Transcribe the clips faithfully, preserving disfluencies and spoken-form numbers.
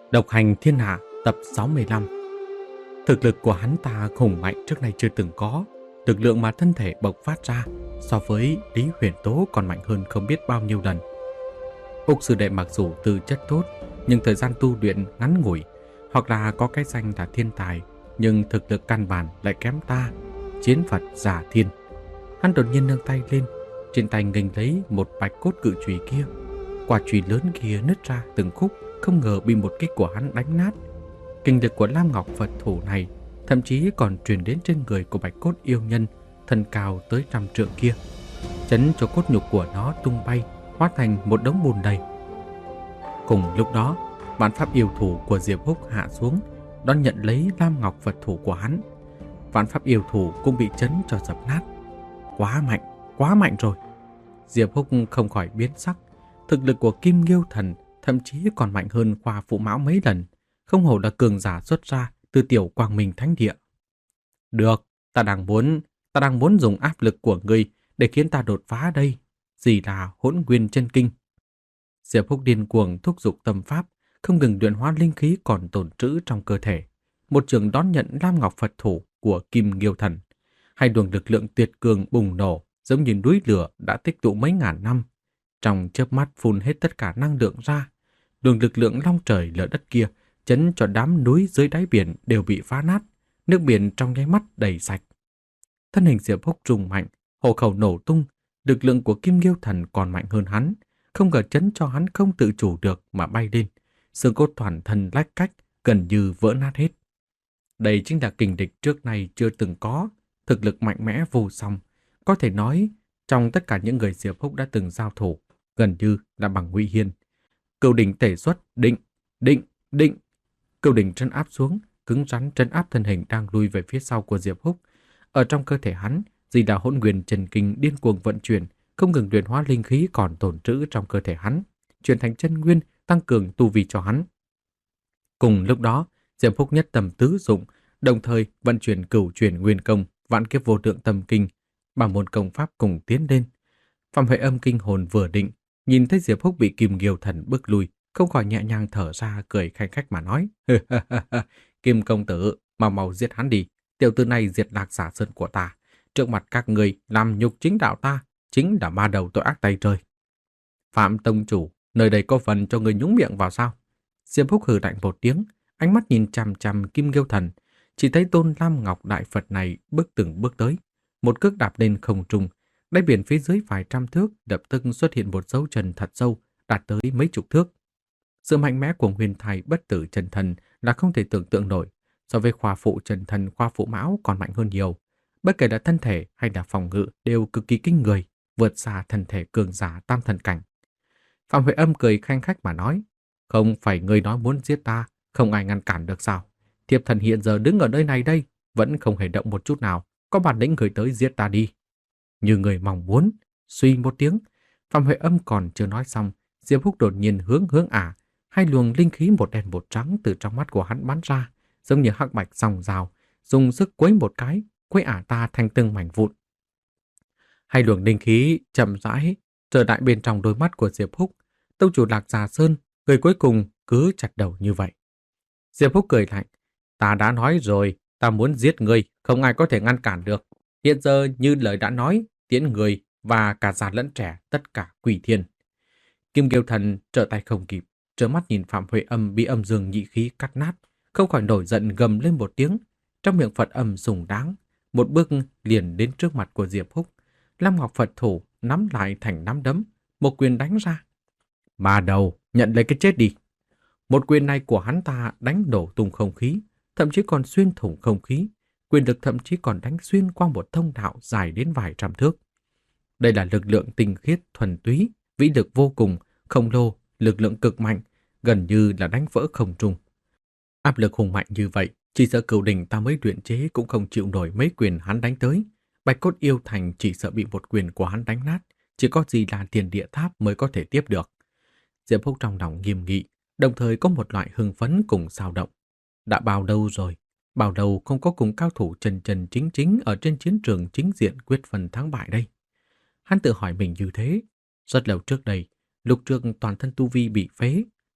Độc hành thiên hạ tập sáu mươi lăm. Thực lực của hắn ta hùng mạnh trước nay chưa từng có. Lực lượng mà thân thể bộc phát ra so với Lý Huyền Tố còn mạnh hơn không biết bao nhiêu lần. Úc sư đệ mặc dù tư chất tốt, nhưng thời gian tu luyện ngắn ngủi, hoặc là có cái danh là thiên tài, nhưng thực lực căn bản lại kém ta, chiến Phật giả thiên. Hắn đột nhiên nâng tay lên, trên tay nghênh lấy một bạch cốt cự chùy kia. Quả chùy lớn kia nứt ra từng khúc, không ngờ bị một kích của hắn đánh nát. Kinh lực của Lam Ngọc Phật thủ này thậm chí còn truyền đến trên người của bạch cốt yêu nhân thân cao tới trăm trượng kia, chấn cho cốt nhục của nó tung bay, hóa thành một đống bùn đầy. Cùng lúc đó, bản pháp yêu thủ của Diệp Húc hạ xuống, đón nhận lấy Lam Ngọc Phật thủ của hắn. Vạn pháp yêu thủ cũng bị chấn cho dập nát. Quá mạnh, quá mạnh rồi. Diệp Húc không khỏi biến sắc. Thực lực của Kim Nghiêu Thần thậm chí còn mạnh hơn Khoa Phụ Mão mấy lần, không hổ là cường giả xuất ra từ tiểu Quang Minh Thánh Địa. Được, ta đang muốn, ta đang muốn dùng áp lực của ngươi để khiến ta đột phá đây. Gì là Hỗn Nguyên Chân Kinh? Diệp Húc điên cuồng thúc giục tâm pháp, không ngừng luyện hóa linh khí còn tồn trữ trong cơ thể. Một trường đón nhận Lam Ngọc Phật thủ của Kim Nghiêu Thần. Hai luồng lực lượng tuyệt cường bùng nổ, giống như núi lửa đã tích tụ mấy ngàn năm. Trong chớp mắt phun hết tất cả năng lượng ra. Luồng lực lượng long trời lở đất kia chấn cho đám núi dưới đáy biển đều bị phá nát, nước biển trong nháy mắt đầy sạch. Thân hình Diệp Húc rung mạnh, hổ khẩu nổ tung, lực lượng của Kim Nghiêu Thần còn mạnh hơn hắn, không ngờ chấn cho hắn không tự chủ được mà bay lên, xương cốt toàn thân lách cách, gần như vỡ nát hết. Đây chính là kình địch trước nay chưa từng có, thực lực mạnh mẽ vô song, có thể nói trong tất cả những người Diệp Húc đã từng giao thủ, gần như là bằng Ngụy Hiên. Cửu đỉnh tể xuất, định, định, định. Cửu đỉnh trấn áp xuống, cứng rắn trấn áp thân hình đang lùi về phía sau của Diệp Húc. Ở trong cơ thể hắn, Di Đà Hỗn Nguyên Chân Kinh điên cuồng vận chuyển, không ngừng luyện hóa linh khí còn tồn trữ trong cơ thể hắn, chuyển thành chân nguyên, tăng cường tu vi cho hắn. Cùng lúc đó, Diệp Húc nhất tâm tứ dụng, đồng thời vận chuyển cửu chuyển nguyên công, vạn kiếp vô lượng tâm kinh, ba môn công pháp cùng tiến lên. Phạm Huệ Âm kinh hồn vừa định, nhìn thấy Diệp Húc bị Kim Nghiêu Thần bức lui, không khỏi nhẹ nhàng thở ra, cười khanh khách mà nói: Kim công tử, mau mau giết hắn đi, tiểu tử này diệt Lạc Xà Sơn của ta, trước mặt các người làm nhục chính đạo ta, chính là ma đầu tội ác tày trời. Phạm tông chủ, nơi đây có phần cho người nhúng miệng vào sao? Diệp Húc hừ lạnh một tiếng, ánh mắt nhìn chằm chằm Kim Nghiêu Thần, chỉ thấy tôn Lam Ngọc Đại Phật này bước từng bước tới, một cước đạp lên không trung, đáy biển phía dưới vài trăm thước lập tức xuất hiện một dấu chân thật sâu, đạt tới mấy chục thước. Sự mạnh mẽ của huyền thai bất tử chân thần là không thể tưởng tượng nổi, so với khoa phụ chân thần khoa phụ mão còn mạnh hơn nhiều. Bất kể là thân thể hay là phòng ngự đều cực kỳ kinh người, vượt xa thân thể cường giả tam thần cảnh. Phạm Huệ Âm cười khanh khách mà nói: Không phải ngươi nói muốn giết ta, không ai ngăn cản được sao? Thiếp thần hiện giờ đứng ở nơi này đây, vẫn không hề động một chút nào, có bản lĩnh người tới giết ta đi. Như người mong muốn. Suy một tiếng, Phạm Huệ Âm còn chưa nói xong, Diệp Húc đột nhiên hướng hướng ả, hai luồng linh khí một đen một trắng từ trong mắt của hắn bắn ra, giống như hắc bạch song rào, dùng sức quấy một cái, quấy ả ta thành từng mảnh vụn. Hai luồng linh khí chậm rãi trở lại bên trong đôi mắt của Diệp Húc. Tông chủ Lạc Xà Sơn, người cuối cùng cứ chặt đầu như vậy. Diệp Húc cười lạnh: Ta đã nói rồi, ta muốn giết ngươi, không ai có thể ngăn cản được. Hiện giờ như lời đã nói, tiễn người và cả già lẫn trẻ tất cả quỷ thiên. Kim Kiều Thần trở tay không kịp, trợn mắt nhìn Phạm Huệ Âm bị âm dương nhị khí cắt nát, không khỏi nổi giận gầm lên một tiếng, trong miệng Phật âm sùng đáng, một bước liền đến trước mặt của Diệp Húc. Lam Ngọc Phật thủ nắm lại thành nắm đấm, một quyền đánh ra. Ma đầu, nhận lấy cái chết đi. Một quyền này của hắn ta đánh đổ tung không khí, thậm chí còn xuyên thủng không khí, quyền lực thậm chí còn đánh xuyên qua một thông đạo dài đến vài trăm thước. Đây là lực lượng tinh khiết, thuần túy, vĩ lực vô cùng, khổng lồ, lực lượng cực mạnh, gần như là đánh vỡ không trung. Áp lực hùng mạnh như vậy, chỉ sợ Cửu đỉnh ta mới luyện chế cũng không chịu nổi mấy quyền hắn đánh tới. Bạch Cốt Yêu Thành chỉ sợ bị một quyền của hắn đánh nát, chỉ có gì là Thiên Địa Tháp mới có thể tiếp được. Diệp Húc trong lòng nghiêm nghị, đồng thời có một loại hưng phấn cùng xao động. Đã bao lâu rồi, bao lâu không có cùng cao thủ chân chân chính chính ở trên chiến trường chính diện quyết phần thắng bại đây. Hắn tự hỏi mình như thế. Rất lâu trước đây, lúc trước toàn thân tu vi bị phế,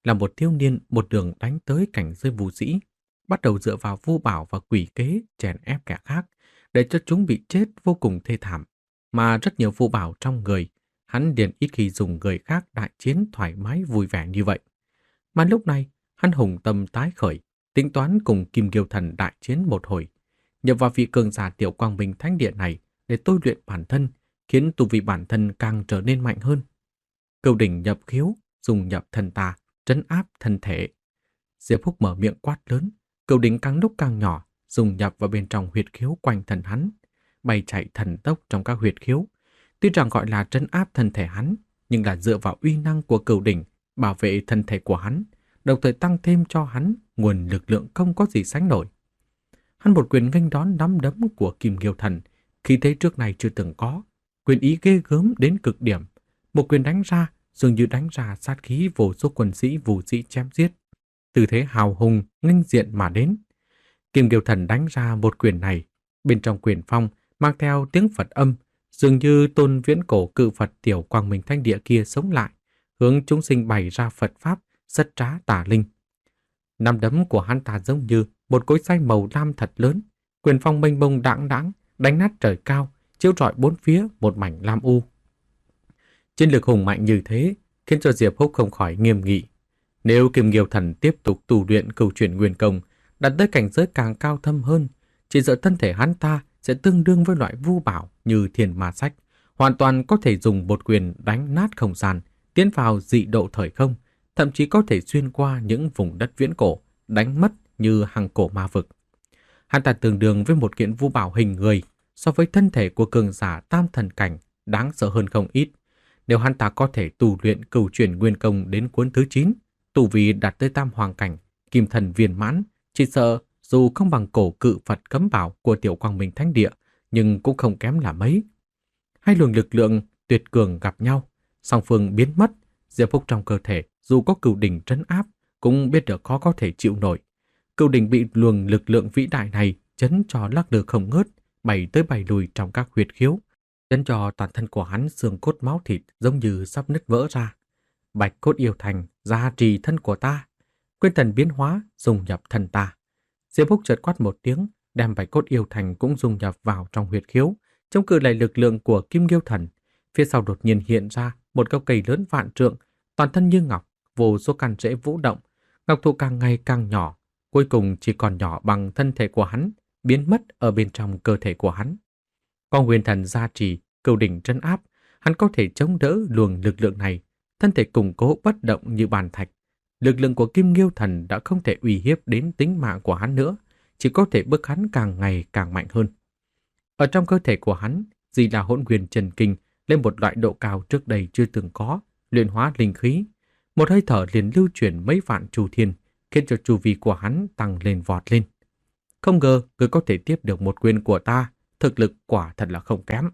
là một thiếu niên một đường đánh tới cảnh giới vũ sĩ, bắt đầu dựa vào vu bảo và quỷ kế chèn ép kẻ khác, để cho chúng bị chết vô cùng thê thảm. Mà rất nhiều vu bảo trong người, hắn liền ít khi dùng người khác đại chiến thoải mái vui vẻ như vậy. Mà lúc này, hắn hùng tâm tái khởi, tính toán cùng Kim Kiêu Thần đại chiến một hồi, nhập vào vị cường giả Tiểu Quang Minh Thánh Địa này để tôi luyện bản thân, khiến tu vi bản thân càng trở nên mạnh hơn. Cửu đỉnh nhập khiếu, dùng nhập thần tà, trấn áp thân thể. Diệp Húc mở miệng quát lớn, cửu đỉnh càng lúc càng nhỏ, dùng nhập vào bên trong huyệt khiếu quanh thân hắn, bay chạy thần tốc trong các huyệt khiếu. Tuy rằng gọi là trấn áp thân thể hắn, nhưng là dựa vào uy năng của cửu đỉnh bảo vệ thân thể của hắn, đồng thời tăng thêm cho hắn nguồn lực lượng không có gì sánh nổi. Hắn một quyền nghênh đón nắm đấm của Kim Kiêu Thần, khi thế trước này chưa từng có, quyền ý ghê gớm đến cực điểm. Một quyền đánh ra, dường như đánh ra sát khí vô số quân sĩ vũ sĩ chém giết. Tư thế hào hùng, nghênh diện mà đến. Kim Kiêu Thần đánh ra một quyền này, bên trong quyền phong mang theo tiếng Phật âm, dường như tôn viễn cổ cự Phật Tiểu Quang Minh Thánh Địa kia sống lại, hướng chúng sinh bày ra Phật Pháp, rất trá tà linh. Nắm đấm của hắn ta giống như một cối xay màu lam thật lớn, quyền phong mênh mông đãng đãng, đánh nát trời cao, chiếu rọi bốn phía một mảnh lam u. Chiến lược hùng mạnh như thế khiến cho Diệp Húc không khỏi nghiêm nghị. Nếu Kim Kiêu Thần tiếp tục tu luyện cửu chuyển nguyên công, đạt tới cảnh giới càng cao thâm hơn, chỉ sợ thân thể hắn ta sẽ tương đương với loại vu bảo như Thiên Ma Sách, hoàn toàn có thể dùng một quyền đánh nát không gian, tiến vào dị độ thời không, thậm chí có thể xuyên qua những vùng đất viễn cổ, đánh mất như hằng cổ ma vực. Hắn ta tương đương với một kiện vu bảo hình người, so với thân thể của cường giả tam thần cảnh, đáng sợ hơn không ít. Nếu hắn ta có thể tu luyện cửu chuyển nguyên công đến cuốn thứ chín, tu vi đạt tới tam hoàng cảnh, kim thần viên mãn, chỉ sợ dù không bằng cổ cự Phật cấm bảo của Tiểu Quang Minh Thánh Địa, nhưng cũng không kém là mấy. Hai luồng lực lượng tuyệt cường gặp nhau, song phương biến mất. Diệp Húc trong cơ thể dù có cửu đỉnh trấn áp, cũng biết được khó có thể chịu nổi. Cửu đỉnh bị luồng lực lượng vĩ đại này chấn cho lắc lư không ngớt, bay tới bay lùi trong các huyệt khiếu, chấn cho toàn thân của hắn xương cốt máu thịt giống như sắp nứt vỡ ra. Bạch cốt yêu thành, gia trì thân của ta, nguyên thần biến hóa, dung nhập thân ta. Diệp Húc chợt quát một tiếng, đem bạch cốt yêu thành cũng dung nhập vào trong huyệt khiếu, chống cự lại lực lượng của Kim Kiêu Thần. Phía sau đột nhiên hiện ra một gốc cây lớn vạn trượng, toàn thân như ngọc, vô số căn rễ vũ động, ngọc thụ càng ngày càng nhỏ, cuối cùng chỉ còn nhỏ bằng thân thể của hắn, biến mất ở bên trong cơ thể của hắn. Có nguyên thần gia trì, cửu đỉnh trấn áp, hắn có thể chống đỡ luồng lực lượng này, thân thể củng cố bất động như bàn thạch. Lực lượng của Kim Kiêu Thần đã không thể uy hiếp đến tính mạng của hắn nữa, chỉ có thể bức hắn càng ngày càng mạnh hơn. Ở trong cơ thể của hắn, Di là Hỗn Nguyên Chân Kinh lên một loại độ cao trước đây chưa từng có, luyện hóa linh khí. Một hơi thở liền lưu chuyển mấy vạn chu thiên, khiến cho chu vi của hắn tăng lên vọt lên. Không ngờ người có thể tiếp được một quyền của ta, thực lực quả thật là không kém.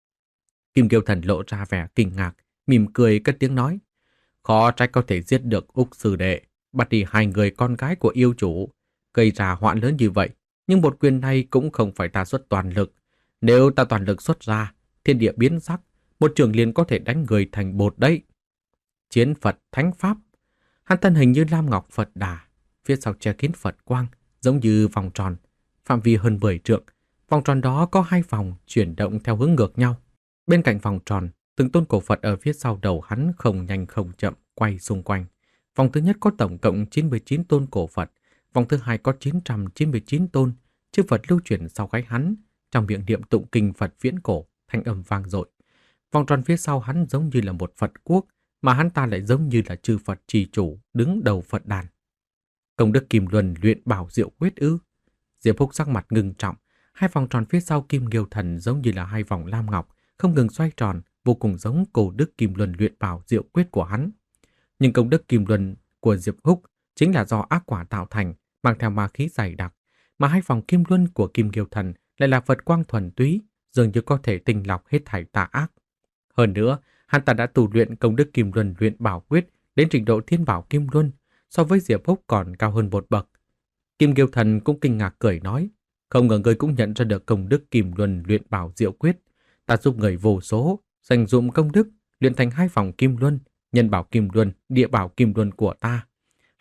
Kim Kiêu Thần lộ ra vẻ kinh ngạc, mỉm cười cất tiếng nói: khó trách có thể giết được Úc sư đệ, bắt đi hai người con gái của yêu chủ, gây ra hoạn lớn như vậy. Nhưng một quyền này cũng không phải ta xuất toàn lực. Nếu ta toàn lực xuất ra, thiên địa biến sắc, một trường liền có thể đánh người thành bột đấy. Chiến Phật Thánh Pháp. Hắn thân hình như Lam Ngọc Phật Đà, phía sau che kín Phật quang, giống như vòng tròn, phạm vi hơn mười trượng. Vòng tròn đó có hai vòng chuyển động theo hướng ngược nhau. Bên cạnh vòng tròn, từng tôn cổ Phật ở phía sau đầu hắn không nhanh không chậm quay xung quanh. Vòng thứ nhất có tổng cộng chín mươi chín tôn cổ Phật, vòng thứ hai có chín trăm chín mươi chín tôn, chư Phật lưu chuyển sau gáy hắn, trong miệng niệm tụng kinh Phật viễn cổ, thanh âm vang dội. Vòng tròn phía sau hắn giống như là một Phật quốc, mà hắn ta lại giống như là chư Phật trì chủ đứng đầu Phật đàn. Công đức Kim Luân luyện bảo diệu quyết ư? Diệp Húc sắc mặt ngưng trọng, hai vòng tròn phía sau Kim Kiêu Thần giống như là hai vòng lam ngọc, không ngừng xoay tròn, vô cùng giống cổ đức Kim Luân luyện bảo diệu quyết của hắn. Nhưng công đức Kim Luân của Diệp Húc chính là do ác quả tạo thành, mang theo ma khí dày đặc, mà hai vòng Kim Luân của Kim Kiêu Thần lại là Phật quang thuần túy, dường như có thể tinh lọc hết thảy tà ác. Hơn nữa, hắn ta đã tu luyện công đức Kim Luân luyện bảo quyết đến trình độ Thiên Bảo Kim Luân, so với Diệp Húc còn cao hơn một bậc. Kim Kiêu Thần cũng kinh ngạc cười nói: không ngờ người cũng nhận ra được công đức Kim Luân luyện bảo diệu quyết. Ta giúp người vô số, dành dụm công đức, luyện thành hai vòng Kim Luân, nhân bảo Kim Luân, địa bảo Kim Luân của ta.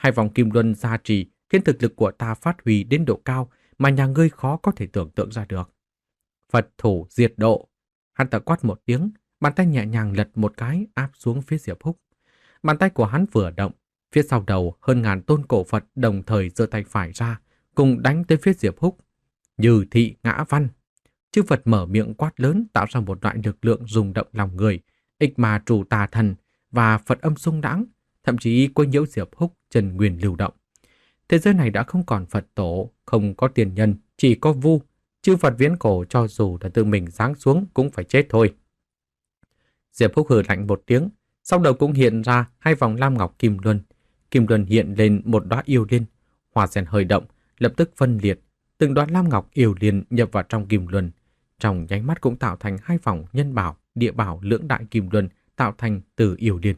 Hai vòng kim luân gia trì khiến thực lực của ta phát huy đến độ cao mà nhà ngươi khó có thể tưởng tượng ra được. Phật thủ diệt độ. Hắn ta quát một tiếng, bàn tay nhẹ nhàng lật một cái áp xuống phía Diệp Húc. Bàn tay của hắn vừa động, phía sau đầu hơn ngàn tôn cổ Phật đồng thời giơ tay phải ra, cùng đánh tới phía Diệp Húc. Như thị ngã văn. Chư Phật mở miệng quát lớn tạo ra một loại lực lượng rung động lòng người, ịch mà trù tà thần và Phật âm xung đãng, thậm chí quấy nhiễu Diệp Húc chân nguyên lưu động. Thế giới này đã không còn Phật tổ, không có tiền nhân, chỉ có vu. Chư Phật viễn cổ cho dù là tự mình giáng xuống cũng phải chết thôi. Diệp Húc hừ lạnh một tiếng, sau đầu cũng hiện ra hai vòng lam ngọc kim luân. Kim luân hiện lên một đóa yêu liên, hoa sen hơi động, lập tức phân liệt, từng đóa lam ngọc yêu liên nhập vào trong kim luân, trong nháy mắt cũng tạo thành hai vòng nhân bảo, địa bảo lưỡng đại kim luân tạo thành từ yêu liên.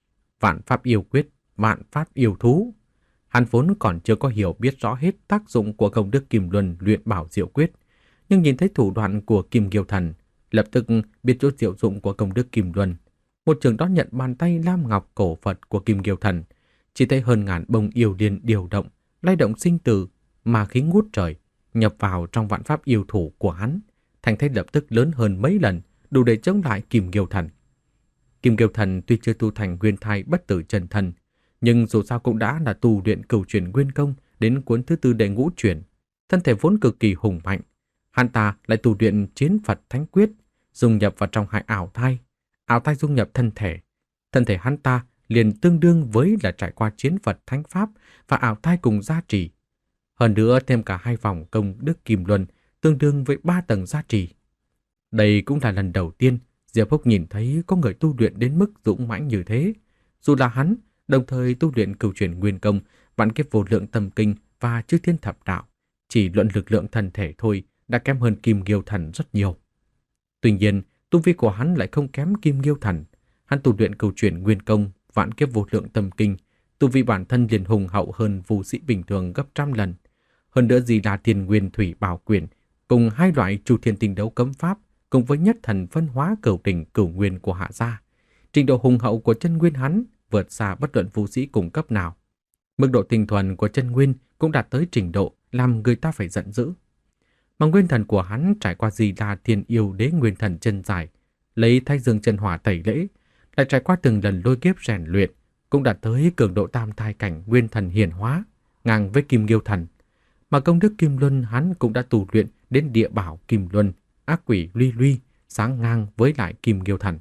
Vạn pháp yêu quyết, vạn pháp yêu thú. Hắn vốn còn chưa có hiểu biết rõ hết tác dụng của công đức kim luân luyện bảo diệu quyết, nhưng nhìn thấy thủ đoạn của Kim Kiêu Thần, lập tức biết chỗ diệu dụng của công đức kim luân. Một trường đón nhận bàn tay lam ngọc cổ Phật của Kim Kiêu Thần, chỉ thấy hơn ngàn bông yêu liên điều động, lay động sinh tử, mà khí ngút trời, nhập vào trong vạn pháp yêu thủ của hắn, thành thế lập tức lớn hơn mấy lần, đủ để chống lại Kim Kiêu Thần. Kim Kiêu Thần tuy chưa tu thành nguyên thai bất tử chân thần, nhưng dù sao cũng đã là tu luyện cửu chuyển nguyên công đến cuốn thứ tư đệ ngũ chuyển, thân thể vốn cực kỳ hùng mạnh. Hắn ta lại tu luyện chiến Phật Thánh Quyết, dung nhập vào trong hai ảo thai, ảo thai dung nhập thân thể. Thân thể hắn ta liền tương đương với là trải qua chiến Phật Thánh Pháp và ảo thai cùng gia trì. Hơn nữa thêm cả hai vòng công đức kim luân tương đương với ba tầng gia trì. Đây cũng là lần đầu tiên Diệp Húc nhìn thấy có người tu luyện đến mức dũng mãnh như thế. Dù là hắn, đồng thời tu luyện cửu chuyển nguyên công, vạn kiếp vô lượng tâm kinh và chư thiên thập đạo, chỉ luận lực lượng thân thể thôi đã kém hơn Kim Kiêu Thần rất nhiều. Tuy nhiên, tu vi của hắn lại không kém Kim Kiêu Thần. Hắn tu luyện cửu chuyển nguyên công, vạn kiếp vô lượng tâm kinh, tu vi bản thân liền hùng hậu hơn vũ sĩ bình thường gấp trăm lần. Hơn nữa gì là Thiên Nguyên Thủy Bảo Quyền, cùng hai loại Chu Thiên Tinh Đấu cấm pháp, cùng với nhất thần phân hóa cửu đỉnh cửu nguyên của Hạ gia, trình độ hùng hậu của chân nguyên hắn vượt xa bất luận vũ sĩ cùng cấp nào. Mức độ tinh thuần của chân nguyên cũng đạt tới trình độ làm người ta phải giận dữ. Mà nguyên thần của hắn trải qua gì là Thiên Yêu Đế nguyên thần chân dài, lấy Thái Dương chân hỏa tẩy lễ, lại trải qua từng lần lôi kiếp rèn luyện, cũng đạt tới cường độ tam thai cảnh nguyên thần hiển hóa, ngang với Kim Kiêu Thần. Mà công đức kim luân hắn cũng đã tu luyện đến địa bảo kim luân, ác quỷ luy luy, sáng ngang với lại Kim Kiêu Thần.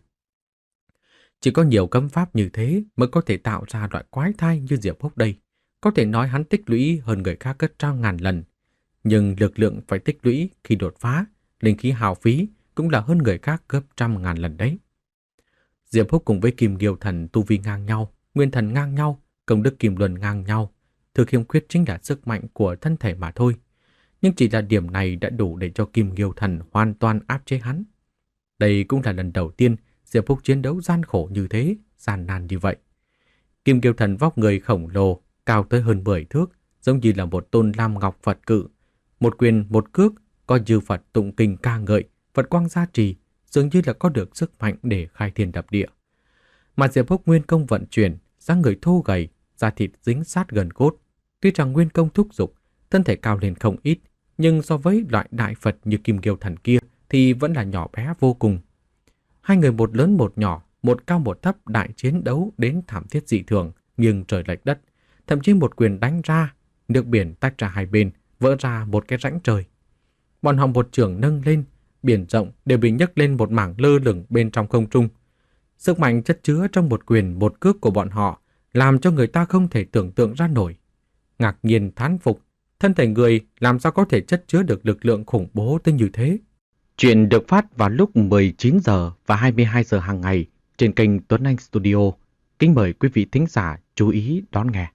Chỉ có nhiều cấm pháp như thế mới có thể tạo ra loại quái thai như Diệp Húc đây. Có thể nói hắn tích lũy hơn người khác gấp trăm ngàn lần. Nhưng lực lượng phải tích lũy khi đột phá, linh khí hao phí cũng là hơn người khác gấp trăm ngàn lần đấy. Diệp Húc cùng với Kim Kiêu Thần tu vi ngang nhau, nguyên thần ngang nhau, công đức kim luân ngang nhau. Thực khiếm khuyết chính là sức mạnh của thân thể mà thôi. Nhưng chỉ là điểm này đã đủ để cho Kim Kiêu Thần hoàn toàn áp chế hắn. Đây cũng là lần đầu tiên Diệp Húc chiến đấu gian khổ như thế, gian nan như vậy. Kim Kiêu Thần vóc người khổng lồ, cao tới hơn mười thước, giống như là một tôn lam ngọc Phật cự. Một quyền một cước, có như Phật tụng kinh ca ngợi, Phật quang gia trì, dường như là có được sức mạnh để khai thiên đập địa. Mà Diệp Húc nguyên công vận chuyển, dáng người thô gầy, da thịt dính sát gần cốt. Tuy rằng nguyên công thúc dục, thân thể cao lên không ít, nhưng so với loại đại Phật như Kim Kiêu Thần kia thì vẫn là nhỏ bé vô cùng. Hai người một lớn một nhỏ, một cao một thấp đại chiến đấu đến thảm thiết dị thường, nghiêng trời lệch đất. Thậm chí một quyền đánh ra, nước biển tách ra hai bên, vỡ ra một cái rãnh trời. Bọn họ một trường nâng lên, biển rộng đều bị nhấc lên một mảng lơ lửng bên trong không trung. Sức mạnh chất chứa trong một quyền một cước của bọn họ làm cho người ta không thể tưởng tượng ra nổi. Ngạc nhiên thán phục, thân thể người làm sao có thể chất chứa được lực lượng khủng bố tới như thế. Chuyện được phát vào lúc mười chín giờ và hai mươi hai giờ hàng ngày trên kênh Tuấn Anh Studio. Kính mời quý vị thính giả chú ý đón nghe.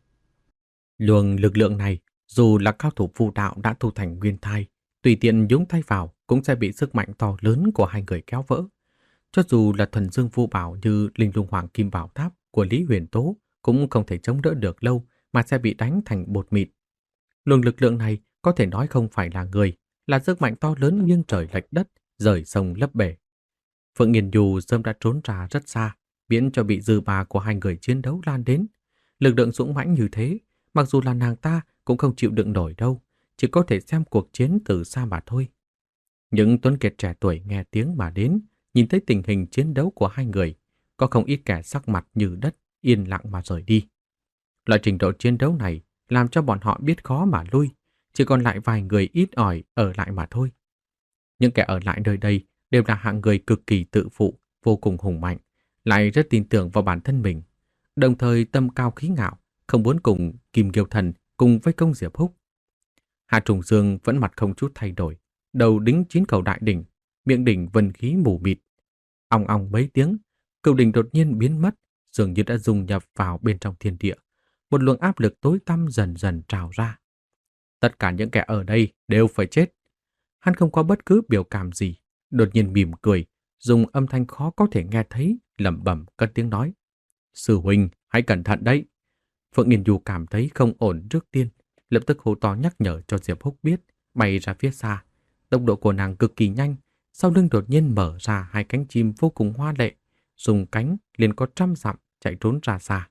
Luồng lực lượng này, dù là cao thủ phù đạo đã tu thành nguyên thai, tùy tiện nhúng tay vào cũng sẽ bị sức mạnh to lớn của hai người kéo vỡ. Cho dù là thuần dương vô bảo như Linh Lung Hoàng Kim Bảo Tháp của Lý Huyền Tố cũng không thể chống đỡ được lâu mà sẽ bị đánh thành bột mịn. Luồng lực lượng này có thể nói không phải là người, là sức mạnh to lớn nghiêng trời lệch đất, rời sông lấp bể. Phượng Nghiên Nhu sớm đã trốn ra rất xa, miễn cho bị dư ba của hai người chiến đấu lan đến. Lực lượng dũng mãnh như thế, Mặc dù là nàng ta cũng không chịu đựng nổi đâu, chỉ có thể xem cuộc chiến từ xa mà thôi. Những tuấn kiệt trẻ tuổi nghe tiếng mà đến, nhìn thấy tình hình chiến đấu của hai người, có không ít kẻ sắc mặt như đất, yên lặng mà rời đi. Loại trình độ chiến đấu này làm cho bọn họ biết khó mà lui, chỉ còn lại vài người ít ỏi ở lại mà thôi. Những kẻ ở lại nơi đây đều là hạng người cực kỳ tự phụ, vô cùng hùng mạnh, lại rất tin tưởng vào bản thân mình, đồng thời tâm cao khí ngạo, không muốn cùng Kim Kiều Thần cùng với công Diệp Húc. Hạ Trùng Dương vẫn mặt không chút thay đổi, đầu đính chín cầu đại đỉnh, miệng đỉnh vân khí mù mịt. Ong ong mấy tiếng, cầu đỉnh đột nhiên biến mất, dường như đã dung nhập vào bên trong thiên địa. Một luồng áp lực tối tăm dần dần trào ra. Tất cả những kẻ ở đây đều phải chết. Hắn không có bất cứ biểu cảm gì, đột nhiên mỉm cười, dùng âm thanh khó có thể nghe thấy, lẩm bẩm cất tiếng nói: "Sư huynh, hãy cẩn thận đấy." Phượng Nghiên Du cảm thấy không ổn trước tiên, lập tức hô to nhắc nhở cho Diệp Húc biết, bay ra phía xa. Tốc độ của nàng cực kỳ nhanh, sau lưng đột nhiên mở ra hai cánh chim vô cùng hoa lệ, dùng cánh liền có trăm dặm chạy trốn ra xa.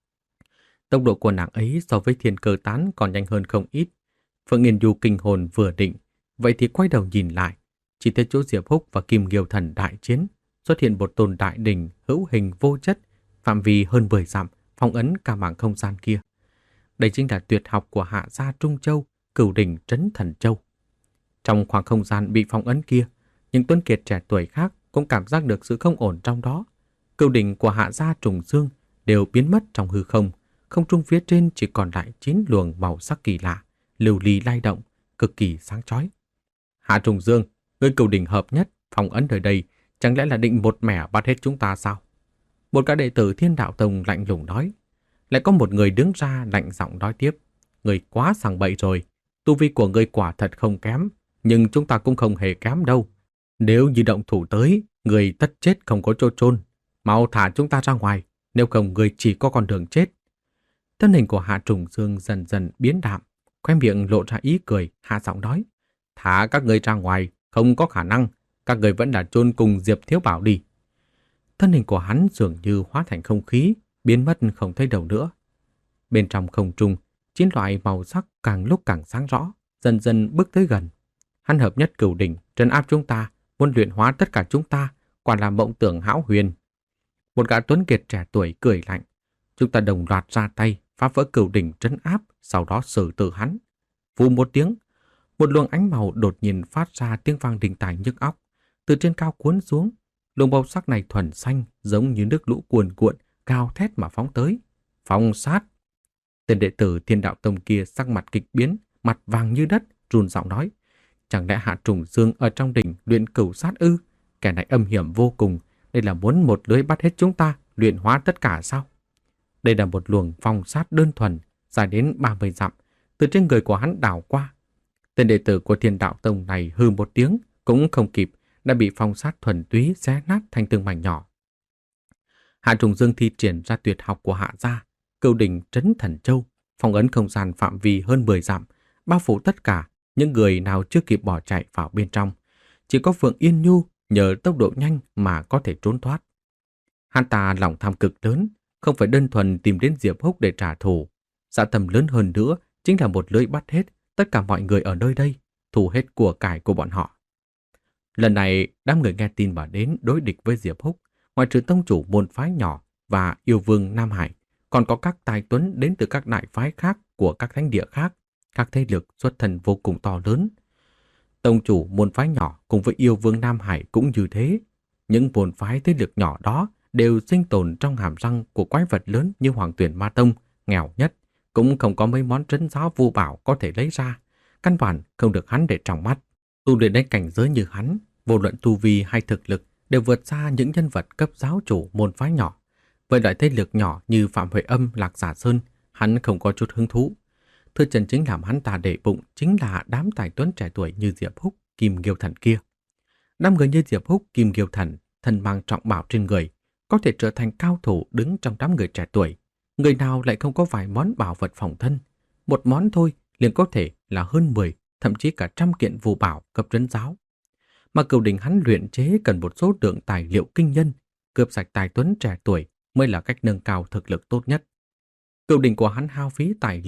Tốc độ của nàng ấy so với Thiên Cơ Tán còn nhanh hơn không ít. Phượng Nghiên Du kinh hồn vừa định, vậy thì quay đầu nhìn lại, chỉ thấy chỗ Diệp Húc và Kim Kiều Thần đại chiến, xuất hiện một tôn đại đỉnh hữu hình vô chất, phạm vi hơn mười dặm, phong ấn cả mảng không gian kia. Đây chính là tuyệt học của Hạ gia Trung Châu, Cửu Đỉnh Trấn Thần Châu. Trong khoảng không gian bị phong ấn kia, những tuấn kiệt trẻ tuổi khác cũng cảm giác được sự không ổn trong đó. Cửu đỉnh của Hạ gia Trùng Dương đều biến mất trong hư không, không trung phía trên chỉ còn lại chín luồng màu sắc kỳ lạ, lưu ly lay động, cực kỳ sáng chói. Hạ Trùng Dương, ngươi Cửu đỉnh hợp nhất, phong ấn ở đây, chẳng lẽ là định một mẻ bắt hết chúng ta sao? Một cả đệ tử Thiên Đạo Tông lạnh lùng nói. Lại có một người đứng ra lạnh giọng nói tiếp: "Người quá sằng bậy rồi, tu vi của ngươi quả thật không kém, nhưng chúng ta cũng không hề kém đâu. Nếu như động thủ tới, người tất chết không có chỗ chôn, mau thả chúng ta ra ngoài, nếu không người chỉ có con đường chết." Thân hình của Hạ Trùng Dương dần dần biến đạm, khoe miệng lộ ra ý cười, hạ giọng nói: "Thả các ngươi ra ngoài, không có khả năng, các ngươi vẫn là chôn cùng Diệp Thiếu Bảo đi." Thân hình của hắn dường như hóa thành không khí, biến mất không thấy đâu nữa. Bên trong không trung, chín loại màu sắc càng lúc càng sáng rõ, dần dần bước tới gần. Hắn hợp nhất Cửu đỉnh, trấn áp chúng ta, muốn luyện hóa tất cả chúng ta, quả là mộng tưởng hão huyền. Một gã tuấn kiệt trẻ tuổi cười lạnh. Chúng ta đồng loạt ra tay, phá vỡ Cửu đỉnh trấn áp, sau đó xử tử hắn. Vù một tiếng, một luồng ánh màu đột nhiên phát ra tiếng vang đình tài nhức óc, từ trên cao cuốn xuống. Luồng màu sắc này thuần xanh, giống như nước lũ cuồn cuộn, cao thét mà phóng tới. Phong sát! Tên đệ tử Thiên Đạo Tông kia sắc mặt kịch biến, mặt vàng như đất, run giọng nói: "Chẳng lẽ Hạ Trùng Dương ở trong đỉnh luyện cửu sát ư? Kẻ này âm hiểm vô cùng, đây là muốn một lưới bắt hết chúng ta, luyện hóa tất cả sao?" Đây là một luồng phong sát đơn thuần, dài đến ba mươi dặm, từ trên người của hắn đảo qua. Tên đệ tử của Thiên Đạo Tông này hừ một tiếng, cũng không kịp, đã bị phong sát thuần túy xé nát thành từng mảnh nhỏ. Hạ Trùng Dương thi triển ra tuyệt học của Hạ gia, Cửu đỉnh Trấn Thần Châu, phong ấn không gian phạm vi hơn mười dặm, bao phủ tất cả những người nào chưa kịp bỏ chạy vào bên trong. Chỉ có Phượng Yên Nhu nhờ tốc độ nhanh mà có thể trốn thoát. Hắn ta lòng tham cực lớn, không phải đơn thuần tìm đến Diệp Húc để trả thù. Dạ tâm lớn hơn nữa chính là một lưới bắt hết tất cả mọi người ở nơi đây, thu hết của cải của bọn họ. Lần này, đám người nghe tin mà đến đối địch với Diệp Húc, ngoại trừ tông chủ môn phái nhỏ và yêu vương Nam Hải, còn có các tài tuấn đến từ các đại phái khác của các thánh địa khác, các thế lực xuất thần vô cùng to lớn. Tông chủ môn phái nhỏ cùng với yêu vương Nam Hải cũng như thế. Những môn phái thế lực nhỏ đó đều sinh tồn trong hàm răng của quái vật lớn như Hoàng Tuyển Ma Tông, nghèo nhất, cũng không có mấy món trấn giáo vô bảo có thể lấy ra, căn bản không được hắn để trong mắt. Tu luyện đến cảnh giới như hắn, vô luận tu vi hay thực lực đều vượt xa những nhân vật cấp giáo chủ môn phái nhỏ. Với loại thế lực nhỏ như Phạm Huệ Âm, Lạc Giả Sơn, hắn không có chút hứng thú. Thứ chân chính làm hắn ta để bụng chính là đám tài tuấn trẻ tuổi như Diệp Húc, Kim Kiều Thần kia. Đám người như Diệp Húc, Kim Kiều Thần, thân mang trọng bảo trên người, có thể trở thành cao thủ đứng trong đám người trẻ tuổi. Người nào lại không có vài món bảo vật phòng thân. Một món thôi liền có thể là hơn mười, thậm chí cả trăm kiện phù bảo cấp trấn giáo. Mà Cửu đỉnh hắn luyện chế cần một số lượng tài liệu kinh nhân, cướp sạch tài tuấn trẻ tuổi mới là cách nâng cao thực lực tốt nhất. Cửu đỉnh của hắn hao phí tài liệu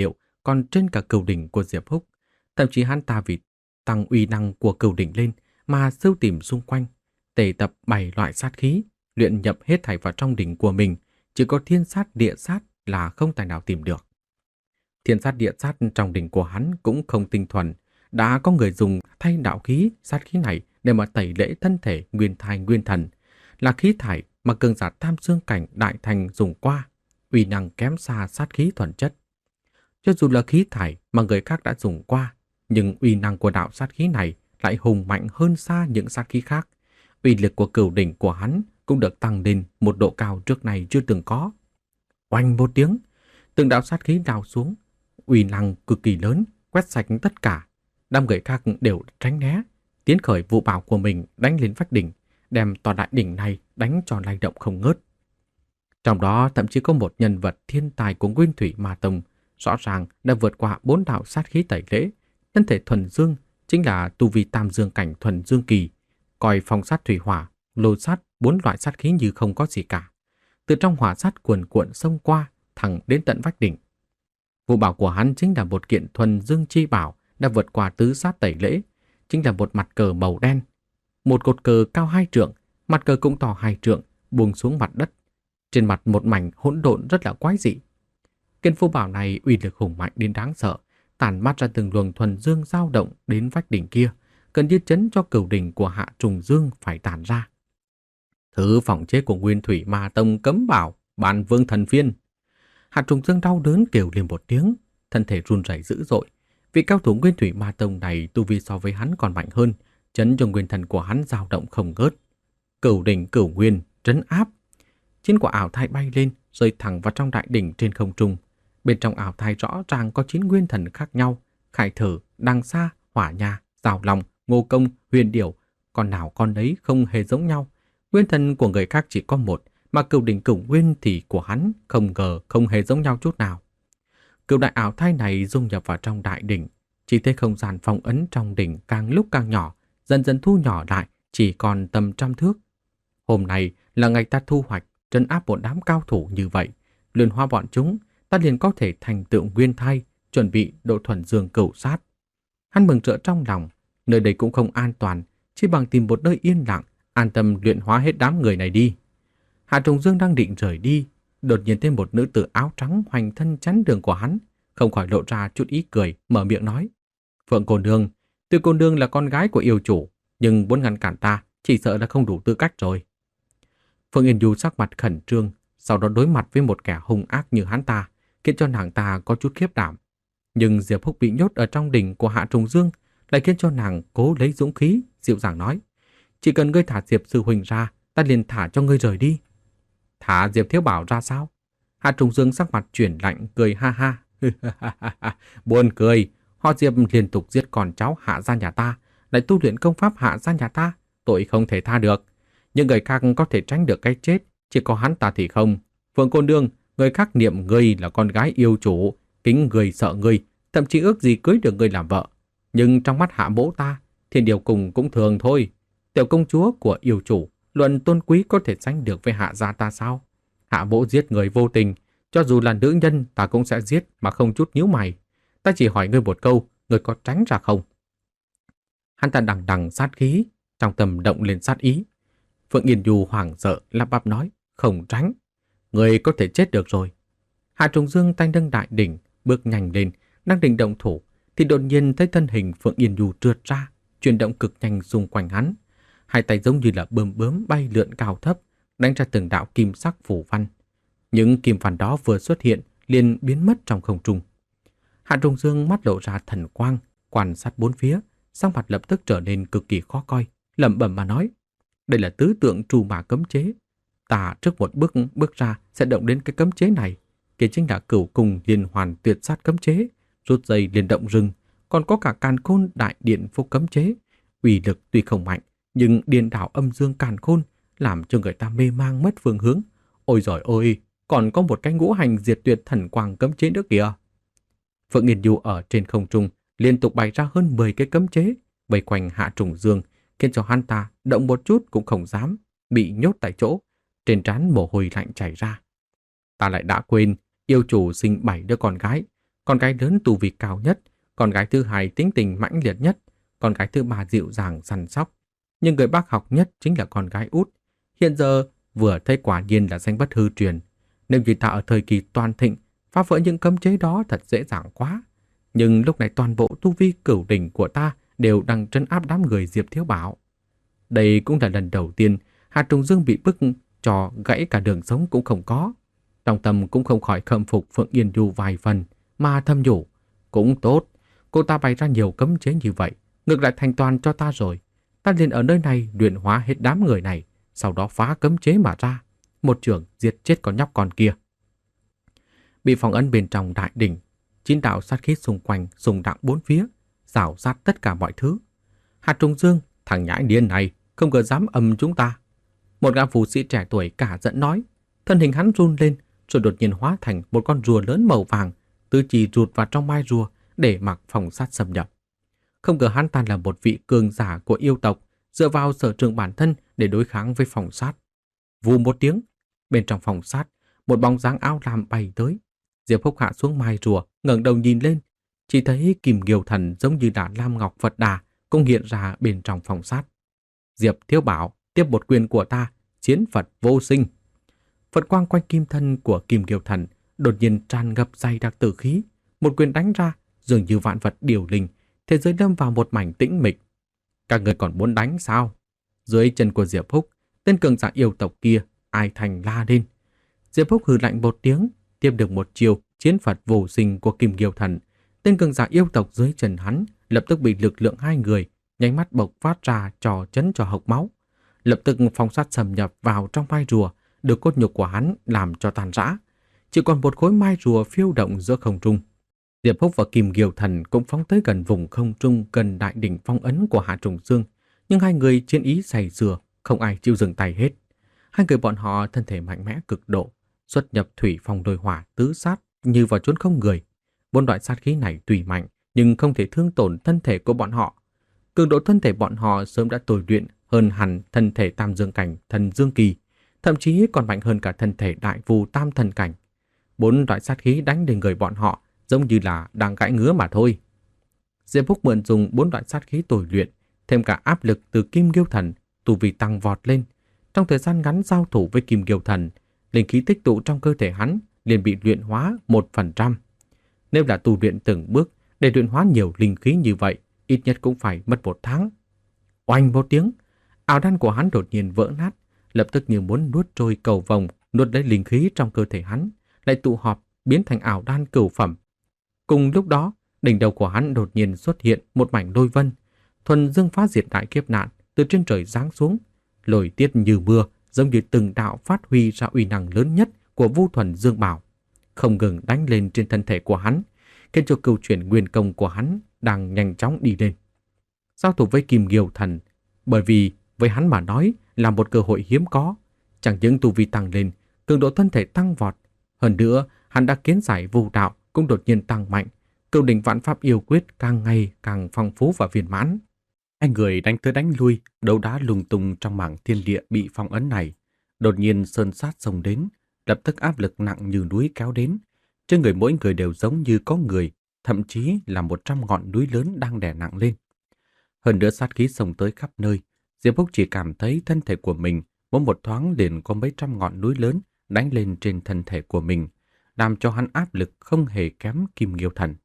còn trên cả cửu đỉnh của Diệp Húc. Thậm chí hắn ta vì tăng uy năng của cửu đỉnh lên mà sưu tìm xung quanh, tề tập bảy loại sát khí, luyện nhập hết thảy vào trong đỉnh của mình, chỉ có thiên sát địa sát là không tài nào tìm được. Thiên sát địa sát trong đỉnh của hắn cũng không tinh thuần, đã có người dùng thay đạo khí, sát khí này để mà tẩy lễ thân thể nguyên thai nguyên thần, là khí thải mà cường giả tam xương cảnh đại thành dùng qua, uy năng kém xa sát khí thuần chất. Cho dù là khí thải mà người khác đã dùng qua, nhưng uy năng của đạo sát khí này lại hùng mạnh hơn xa những sát khí khác. Uy lực của cửu đỉnh của hắn cũng được tăng lên một độ cao trước này chưa từng có. Oanh một tiếng, từng đạo sát khí đào xuống, uy năng cực kỳ lớn, quét sạch tất cả. Đám người khác đều tránh né, tiến khởi vũ bào của mình đánh lên vách đỉnh, đem tòa đại đỉnh này đánh cho lay động không ngớt. Trong đó thậm chí có một nhân vật thiên tài của Nguyên Thủy Ma Tông, rõ ràng đã vượt qua bốn đạo sát khí tẩy lễ, thân thể thuần dương chính là tu vi tam dương cảnh thuần dương kỳ, coi phong sát thủy hỏa, lôi sát bốn loại sát khí như không có gì cả. Từ trong hỏa sát cuồn cuộn xông qua, thẳng đến tận vách đỉnh. Vũ bảo của hắn chính là một kiện thuần dương chi bảo đã vượt qua tứ sát tẩy lễ, chính là một mặt cờ màu đen. Một cột cờ cao hai trượng, mặt cờ cũng to hai trượng, buông xuống mặt đất. Trên mặt một mảnh hỗn độn rất là quái dị. Kiện phù bảo này uy lực hùng mạnh đến đáng sợ, tản mát ra từng luồng thuần dương dao động đến vách đỉnh kia, cần như chấn cho cửu đỉnh của Hạ Trùng Dương phải tản ra. Thứ phòng chế của Nguyên Thủy Ma Tông cấm bảo, Bản Vương Thần Phiên. Hạ Trùng Dương đau đớn kêu lên một tiếng, thân thể run rẩy dữ dội. Vị cao thủ Nguyên Thủy Ma Tông này tu vi so với hắn còn mạnh hơn, chấn cho nguyên thần của hắn dao động không ngớt. Cửu đỉnh cửu nguyên trấn áp. Chín quả ảo thai bay lên, rơi thẳng vào trong đại đỉnh trên không trung. Bên trong ảo thai rõ ràng có chín nguyên thần khác nhau: Khải Thử, Đằng Sa, Hỏa Nha, Giào Long, Ngô Công, Huyền Điểu. Con nào con đấy không hề giống nhau. Nguyên thần của người khác chỉ có một, mà cửu đỉnh cửu nguyên thì của hắn không ngờ không hề giống nhau chút nào. Cửu đại ảo thai này dung nhập vào trong đại đỉnh, chỉ thấy không gian phong ấn trong đỉnh càng lúc càng nhỏ, dần dần thu nhỏ lại, chỉ còn tầm trăm thước. Hôm nay là ngày ta thu hoạch, trấn áp một đám cao thủ như vậy, luyện hóa bọn chúng, ta liền có thể thành tựu nguyên thai, chuẩn bị độ thuần dương cửu sát. Hắn mừng rỡ trong lòng, nơi đây cũng không an toàn, chỉ bằng tìm một nơi yên lặng, an tâm luyện hóa hết đám người này đi. Hạ Trùng Dương đang định rời đi, đột nhiên thấy một nữ tử áo trắng hoành thân chắn đường của hắn, không khỏi lộ ra chút ý cười, mở miệng nói: Phượng cô nương, tuy cô nương là con gái của yêu chủ, nhưng muốn ngăn cản ta, chỉ sợ là không đủ tư cách rồi. Phượng Yên Du sắc mặt khẩn trương, sau đó đối mặt với một kẻ hung ác như hắn ta, khiến cho nàng ta có chút khiếp đảm. Nhưng Diệp Húc bị nhốt ở trong đỉnh của Hạ Trùng Dương lại khiến cho nàng cố lấy dũng khí, dịu dàng nói: Chỉ cần ngươi thả Diệp sư huynh ra, ta liền thả cho ngươi rời đi. Thả Diệp thiếu bảo ra sao? Hạ Trùng Dương sắc mặt chuyển lạnh, cười ha ha. Buồn cười, họ Diệp liên tục giết con cháu Hạ gia nhà ta, lại tu luyện công pháp Hạ gia nhà ta, tội không thể tha được. Những người khác có thể tránh được cái chết, chỉ có hắn ta thì không. Phượng cô nương, người khác niệm ngươi là con gái yêu chủ, kính người sợ ngươi, thậm chí ước gì cưới được ngươi làm vợ. Nhưng trong mắt Hạ mỗ ta, thiên điều cùng cũng thường thôi. Tiểu công chúa của yêu chủ, luận tôn quý có thể sánh được với Hạ gia ta sao? Hạ mỗ giết người vô tình, cho dù là nữ nhân ta cũng sẽ giết mà không chút nhíu mày. Ta chỉ hỏi ngươi một câu, ngươi có tránh ra không? Hắn ta đằng đằng sát khí, trong tâm động lên sát ý. Phượng Yên Du hoảng sợ lắp bắp nói: Không tránh, ngươi có thể chết được rồi. Hạ Trùng Dương tay nâng đại đỉnh, bước nhanh lên, đang định động thủ thì đột nhiên thấy thân hình Phượng Yên Du trượt ra, chuyển động cực nhanh xung quanh hắn. Hai tay giống như là bướm bướm bay lượn cao thấp, đánh ra từng đạo kim sắc phủ văn. Những kim văn đó vừa xuất hiện liền biến mất trong không trung. Hạ Trùng Dương mắt lộ ra thần quang, quan sát bốn phía, sắc mặt lập tức trở nên cực kỳ khó coi, lẩm bẩm mà nói: Đây là tứ tượng trù mà cấm chế. Ta trước một bước bước ra sẽ động đến cái cấm chế này. Kia chính là cửu cùng liên hoàn tuyệt sát cấm chế, rút dây liền động rừng, còn có cả càn khôn đại điện vô cấm chế. Uy lực tuy không mạnh, nhưng điên đảo âm dương càn khôn làm cho người ta mê mang mất phương hướng. Ôi giời ơi, còn có một cái ngũ hành diệt tuyệt thần quang cấm chế nữa kìa. Phượng Nghiên Du ở trên không trung liên tục bày ra hơn mười cái cấm chế vây quanh Hạ Trùng Dương, khiến cho hắn ta động một chút cũng không dám, bị nhốt tại chỗ, trên trán mồ hôi lạnh chảy ra. Ta lại đã quên, yêu chủ sinh bảy đứa con gái, Con gái lớn tu vi cao nhất, con gái thứ hai tính tình mãnh liệt nhất, con gái thứ ba dịu dàng săn sóc. Nhưng người bác học nhất chính là con gái út. Hiện giờ vừa thấy quả nhiên là danh bất hư truyền. Nếu như ta ở thời kỳ toàn thịnh, phá vỡ những cấm chế đó thật dễ dàng quá. Nhưng lúc này toàn bộ tu vi cửu đỉnh của ta đều đang trấn áp đám người Diệp Thiếu Bảo. Đây cũng là lần đầu tiên Hà Trùng Dương bị bức cho gãy cả đường sống cũng không có. Trong tâm cũng không khỏi khâm phục Phượng Yên Du vài phần, mà thầm nhủ. Cũng tốt, cô ta bày ra nhiều cấm chế như vậy, ngược lại thành toàn cho ta rồi. Ta liền ở nơi này luyện hóa hết đám người này, sau đó phá cấm chế mà ra. Một trường diệt chết con nhóc con kia. Bị phong ấn bên trong đại đỉnh, chín đạo sát khí xung quanh xung đặng bốn phía, rào sát tất cả mọi thứ. Hà Trùng Dương, thằng nhãi điên này, không ngờ dám âm chúng ta. Một gã phù sĩ trẻ tuổi cả giận nói, thân hình hắn run lên, rồi đột nhiên hóa thành một con rùa lớn màu vàng, tứ chi rụt vào trong mai rùa để mặc phòng sát xâm nhập. Không ngờ hắn ta là một vị cường giả của yêu tộc, dựa vào sở trường bản thân để đối kháng với phòng sát. Vù một tiếng, bên trong phòng sát, một bóng dáng áo lam bay tới. Diệp Húc hạ xuống mai rùa, ngẩng đầu nhìn lên, chỉ thấy Kim Kiều Thần giống như là Lam Ngọc Phật Đà cũng hiện ra bên trong phòng sát. Diệp Thiếu Bảo, tiếp một quyền của ta, chiến Phật vô sinh. Phật quang quanh kim thân của Kim Kiều Thần đột nhiên tràn ngập dày đặc tử khí, một quyền đánh ra, dường như vạn vật điều linh, thế giới đâm vào một mảnh tĩnh mịch. Các người còn muốn đánh sao? Dưới chân của Diệp Húc, tên cường giả yêu tộc kia ai thành la lên. Diệp Húc hừ lạnh một tiếng, tiếp được một chiều chiến Phật vô sinh của Kim Kiều Thần. Tên cường giả yêu tộc dưới chân hắn lập tức bị lực lượng hai người nhanh mắt bộc phát ra trò chấn cho hộc máu. Lập tức phong sát xâm nhập vào trong mai rùa, được cốt nhục của hắn làm cho tàn rã. Chỉ còn một khối mai rùa phiêu động giữa không trung. Diệp Húc và Kim Kiều Thần cũng phóng tới gần vùng không trung gần đại đỉnh phong ấn của Hạ Trùng Dương, nhưng hai người chiến ý say sưa, không ai chịu dừng tay hết. Hai người bọn họ thân thể mạnh mẽ cực độ, xuất nhập thủy phong đôi hỏa tứ sát như vào chốn không người. Bốn loại sát khí này tùy mạnh nhưng không thể thương tổn thân thể của bọn họ. Cường độ thân thể bọn họ sớm đã tồi luyện hơn hẳn thân thể Tam Dương cảnh Thần Dương kỳ, thậm chí còn mạnh hơn cả thân thể Đại Vu Tam Thần cảnh. Bốn loại sát khí đánh lên người bọn họ giống như là đang gãi ngứa mà thôi. Diệp Húc mượn dùng bốn loại sát khí tồi luyện, thêm cả áp lực từ Kim Kiều Thần, tu vi tăng vọt lên. Trong thời gian ngắn giao thủ với Kim Kiều Thần, linh khí tích tụ trong cơ thể hắn liền bị luyện hóa một phần trăm. Nếu là tu luyện từng bước để luyện hóa nhiều linh khí như vậy, ít nhất cũng phải mất một tháng. Oanh một tiếng, ảo đan của hắn đột nhiên vỡ nát, lập tức như muốn nuốt trôi cầu vồng, nuốt lấy linh khí trong cơ thể hắn, lại tụ họp biến thành ảo đan cửu phẩm. Cùng lúc đó, đỉnh đầu của hắn đột nhiên xuất hiện một mảnh lôi vân, thuần dương phá diệt đại kiếp nạn từ trên trời giáng xuống, lôi tiết như mưa, giống như từng đạo phát huy ra uy năng lớn nhất của Vu Thuần Dương Bảo, không ngừng đánh lên trên thân thể của hắn, khiến cho cửu chuyển nguyên công của hắn đang nhanh chóng đi lên. Giao thủ với Kim Kiều Thần, bởi vì với hắn mà nói là một cơ hội hiếm có, chẳng những tu vi tăng lên, cường độ thân thể tăng vọt, hơn nữa hắn đã kiến giải vu đạo cũng đột nhiên tăng mạnh, cửu đỉnh vạn pháp yêu quyết càng ngày càng phong phú và viên mãn. Hai người đánh tới đánh lui, đấu đá lung tung trong mảng thiên địa bị phong ấn này. Đột nhiên sơn sát xông đến, lập tức áp lực nặng như núi kéo đến. Trên người mỗi người đều giống như có người, thậm chí là một trăm ngọn núi lớn đang đè nặng lên. Hơn nữa sát khí xông tới khắp nơi, Diệp Húc chỉ cảm thấy thân thể của mình mỗi một thoáng liền có mấy trăm ngọn núi lớn đánh lên trên thân thể của mình, làm cho hắn áp lực không hề kém Kim Kiều Thần.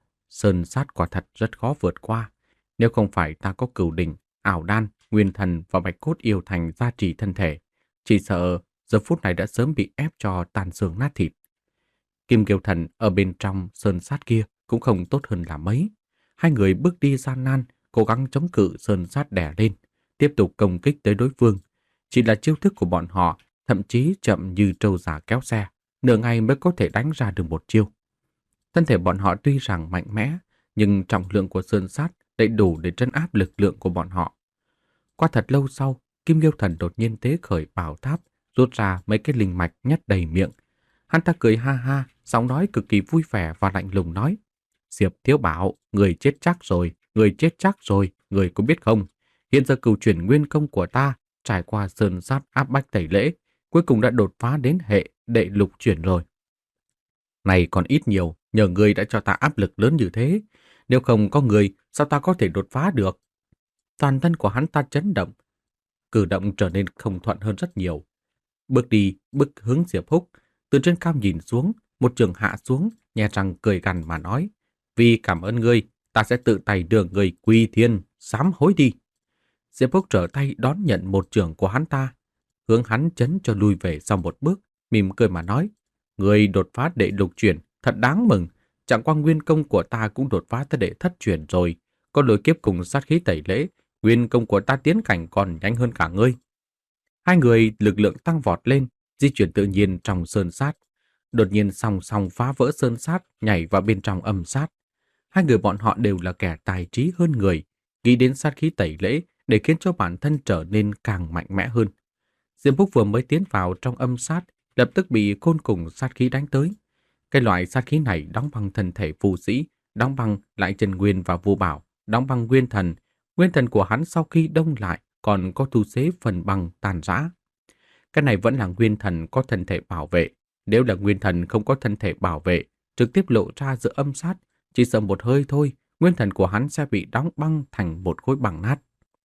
Sơn sát quả thật rất khó vượt qua. Nếu không phải ta có cửu đỉnh, ảo đan, nguyên thần và bạch cốt yêu thành gia trì thân thể, chỉ sợ giờ phút này đã sớm bị ép cho tan xương nát thịt. Kim Kiều Thần ở bên trong sơn sát kia cũng không tốt hơn là mấy. Hai người bước đi gian nan, cố gắng chống cự sơn sát đè lên, tiếp tục công kích tới đối phương. Chỉ là chiêu thức của bọn họ thậm chí chậm như trâu già kéo xe, nửa ngày mới có thể đánh ra được một chiêu. Thân thể bọn họ tuy rằng mạnh mẽ, nhưng trọng lượng của sơn sát đầy đủ để trấn áp lực lượng của bọn họ. Qua thật lâu sau, Kim Kiều Thần đột nhiên tế khởi bảo tháp, rút ra mấy cái linh mạch nhét đầy miệng. Hắn ta cười ha ha, giọng nói cực kỳ vui vẻ và lạnh lùng nói: Diệp Thiếu Bảo, người chết chắc rồi, người chết chắc rồi, người có biết không? Hiện giờ cửu chuyển nguyên công của ta, trải qua sơn sát áp bách tẩy lễ, cuối cùng đã đột phá đến hệ đệ lục chuyển rồi. Này còn ít nhiều, nhờ ngươi đã cho ta áp lực lớn như thế. Nếu không có người, sao ta có thể đột phá được? Toàn thân của hắn ta chấn động, cử động trở nên không thuận hơn rất nhiều. Bước đi, bước hướng Diệp Húc, từ trên cao nhìn xuống, một trường hạ xuống, nhe răng cười gằn mà nói, vì cảm ơn ngươi, ta sẽ tự tay đưa ngươi quy thiên, sám hối đi. Diệp Húc trở tay đón nhận một trường của hắn ta, hướng hắn chấn cho lùi về sau một bước, mỉm cười mà nói, ngươi đột phá đệ lục chuyển, thật đáng mừng, chẳng qua nguyên công của ta cũng đột phá tới đệ thất chuyển rồi, có lôi kiếp cùng sát khí tẩy lễ, nguyên công của ta tiến cảnh còn nhanh hơn cả ngươi. Hai người lực lượng tăng vọt lên, di chuyển tự nhiên trong sơn sát. Đột nhiên song song phá vỡ sơn sát, nhảy vào bên trong âm sát. Hai người bọn họ đều là kẻ tài trí hơn người, nghĩ đến sát khí tẩy lễ để khiến cho bản thân trở nên càng mạnh mẽ hơn. Diệp Phúc vừa mới tiến vào trong âm sát, lập tức bị khôn cùng sát khí đánh tới. Cái loại sát khí này đóng băng thân thể phù sĩ, đóng băng lại Trần Nguyên và Vu Bảo, đóng băng nguyên thần. Nguyên thần của hắn sau khi đông lại còn có thu xế phần băng tàn rã. Cái này vẫn là nguyên thần có thân thể bảo vệ. Nếu là nguyên thần không có thân thể bảo vệ, trực tiếp lộ ra giữa âm sát, chỉ sợ một hơi thôi, nguyên thần của hắn sẽ bị đóng băng thành một khối bằng nát.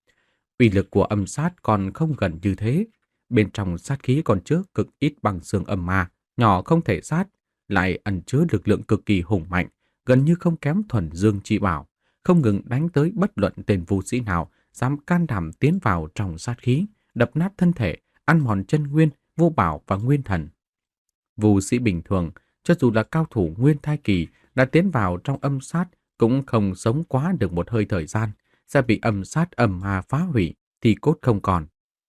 Uy lực của âm sát còn không gần như thế. Bên trong sát khí còn chứa cực ít bằng xương âm ma, nhỏ không thể sát, lại ẩn chứa lực lượng cực kỳ hùng mạnh, gần như không kém thuần dương chi bảo, không ngừng đánh tới bất luận tên vũ sĩ nào dám can đảm tiến vào trong sát khí, đập nát thân thể, ăn mòn chân nguyên, vô bảo và nguyên thần. Vũ sĩ bình thường, cho dù là cao thủ nguyên thai kỳ đã tiến vào trong âm sát cũng không sống quá được một hơi thời gian, sẽ bị âm sát âm ma phá hủy, thì cốt không còn.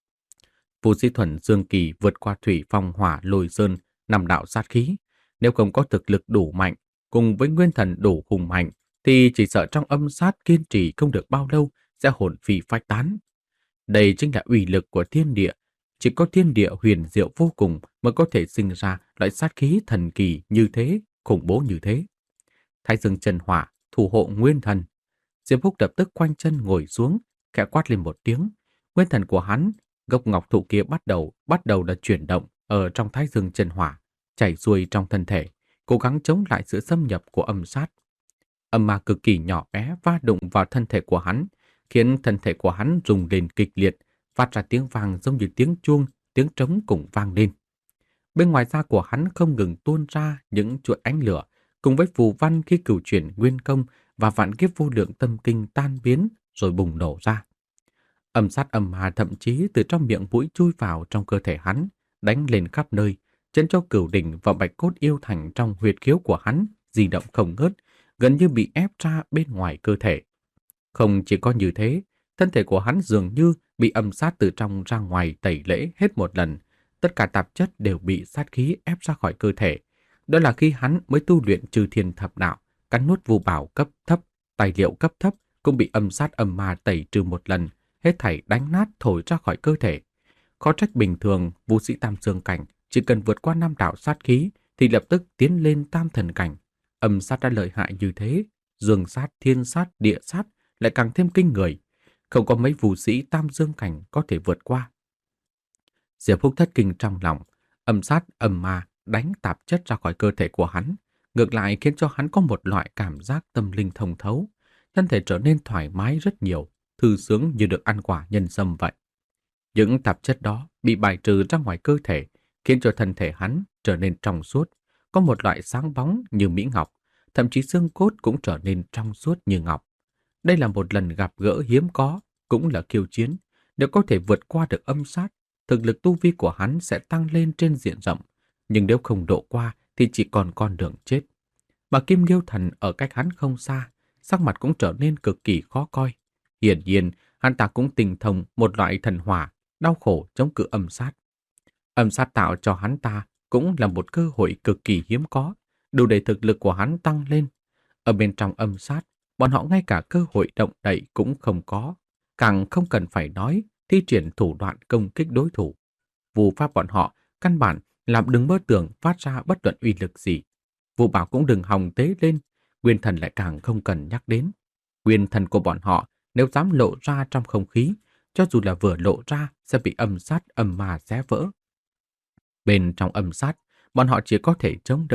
Vũ sĩ thuần dương kỳ vượt qua thủy phong hỏa lôi sơn, năm đạo sát khí, nếu không có thực lực đủ mạnh, cùng với nguyên thần đủ hùng mạnh, thì chỉ sợ trong âm sát kiên trì không được bao lâu sẽ hồn phi phách tán. Đây chính là uy lực của thiên địa, chỉ có thiên địa huyền diệu vô cùng mới có thể sinh ra loại sát khí thần kỳ như thế, khủng bố như thế. Thái Dương chân hỏa, thủ hộ nguyên thần. Diệp Húc lập tức quanh chân ngồi xuống, khẽ quát lên một tiếng. Nguyên thần của hắn, gốc ngọc thụ kia bắt đầu bắt đầu là chuyển động ở trong Thái Dương chân hỏa, chảy xuôi trong thân thể, cố gắng chống lại sự xâm nhập của âm sát. Âm ma cực kỳ nhỏ bé va đụng vào thân thể của hắn, khiến thân thể của hắn rung lên kịch liệt, phát ra tiếng vang giống như tiếng chuông, tiếng trống cùng vang lên. Bên ngoài da của hắn không ngừng tuôn ra những chuỗi ánh lửa, cùng với phù văn khi cửu chuyển nguyên công và vạn kiếp vô lượng tâm kinh tan biến rồi bùng nổ ra. Âm sát âm ma thậm chí từ trong miệng mũi chui vào trong cơ thể hắn, đánh lên khắp nơi, chấn cho cửu đỉnh và bạch cốt yêu thành trong huyệt khiếu của hắn di động không ngớt, gần như bị ép ra bên ngoài cơ thể. Không chỉ có như thế, thân thể của hắn dường như bị âm sát từ trong ra ngoài tẩy lễ hết một lần, tất cả tạp chất đều bị sát khí ép ra khỏi cơ thể. Đó là khi hắn mới tu luyện trừ thiên thập đạo, cắn nuốt vu bảo cấp thấp, tài liệu cấp thấp cũng bị âm sát âm ma tẩy trừ một lần, hết thảy đánh nát thổi ra khỏi cơ thể. Khó trách bình thường, vũ sĩ tam dương cảnh chỉ cần vượt qua năm đạo sát khí thì lập tức tiến lên tam thần cảnh. Âm sát đã lợi hại như thế, dương sát, thiên sát, địa sát lại càng thêm kinh người. Không có mấy vũ sĩ tam dương cảnh có thể vượt qua. Diệp Húc thất kinh trong lòng, âm sát âm ma đánh tạp chất ra khỏi cơ thể của hắn, ngược lại khiến cho hắn có một loại cảm giác tâm linh thông thấu, thân thể trở nên thoải mái rất nhiều, thư sướng như được ăn quả nhân sâm vậy. Những tạp chất đó bị bài trừ ra ngoài cơ thể, khiến cho thân thể hắn trở nên trong suốt, có một loại sáng bóng như mỹ ngọc, thậm chí xương cốt cũng trở nên trong suốt như ngọc. Đây là một lần gặp gỡ hiếm có, cũng là khiêu chiến. Nếu có thể vượt qua được âm sát, thực lực tu vi của hắn sẽ tăng lên trên diện rộng. Nhưng nếu không độ qua thì chỉ còn con đường chết. Mà Kim Nghiêu Thần ở cách hắn không xa, sắc mặt cũng trở nên cực kỳ khó coi. Hiển nhiên, hắn ta cũng tinh thông một loại thần hỏa, đau khổ chống cự âm sát. Âm sát tạo cho hắn ta cũng là một cơ hội cực kỳ hiếm có, đủ để thực lực của hắn tăng lên. Ở bên trong âm sát, bọn họ ngay cả cơ hội động đậy cũng không có, càng không cần phải nói thi triển thủ đoạn công kích đối thủ. Vu pháp bọn họ căn bản làm đừng mơ tưởng phát ra bất luận uy lực gì. Vu bảo cũng đừng hòng tế lên, nguyên thần lại càng không cần nhắc đến. Nguyên thần của bọn họ nếu dám lộ ra trong không khí, cho dù là vừa lộ ra sẽ bị âm sát âm ma xé vỡ. Bên trong âm sát, bọn họ chỉ có thể chống đỡ,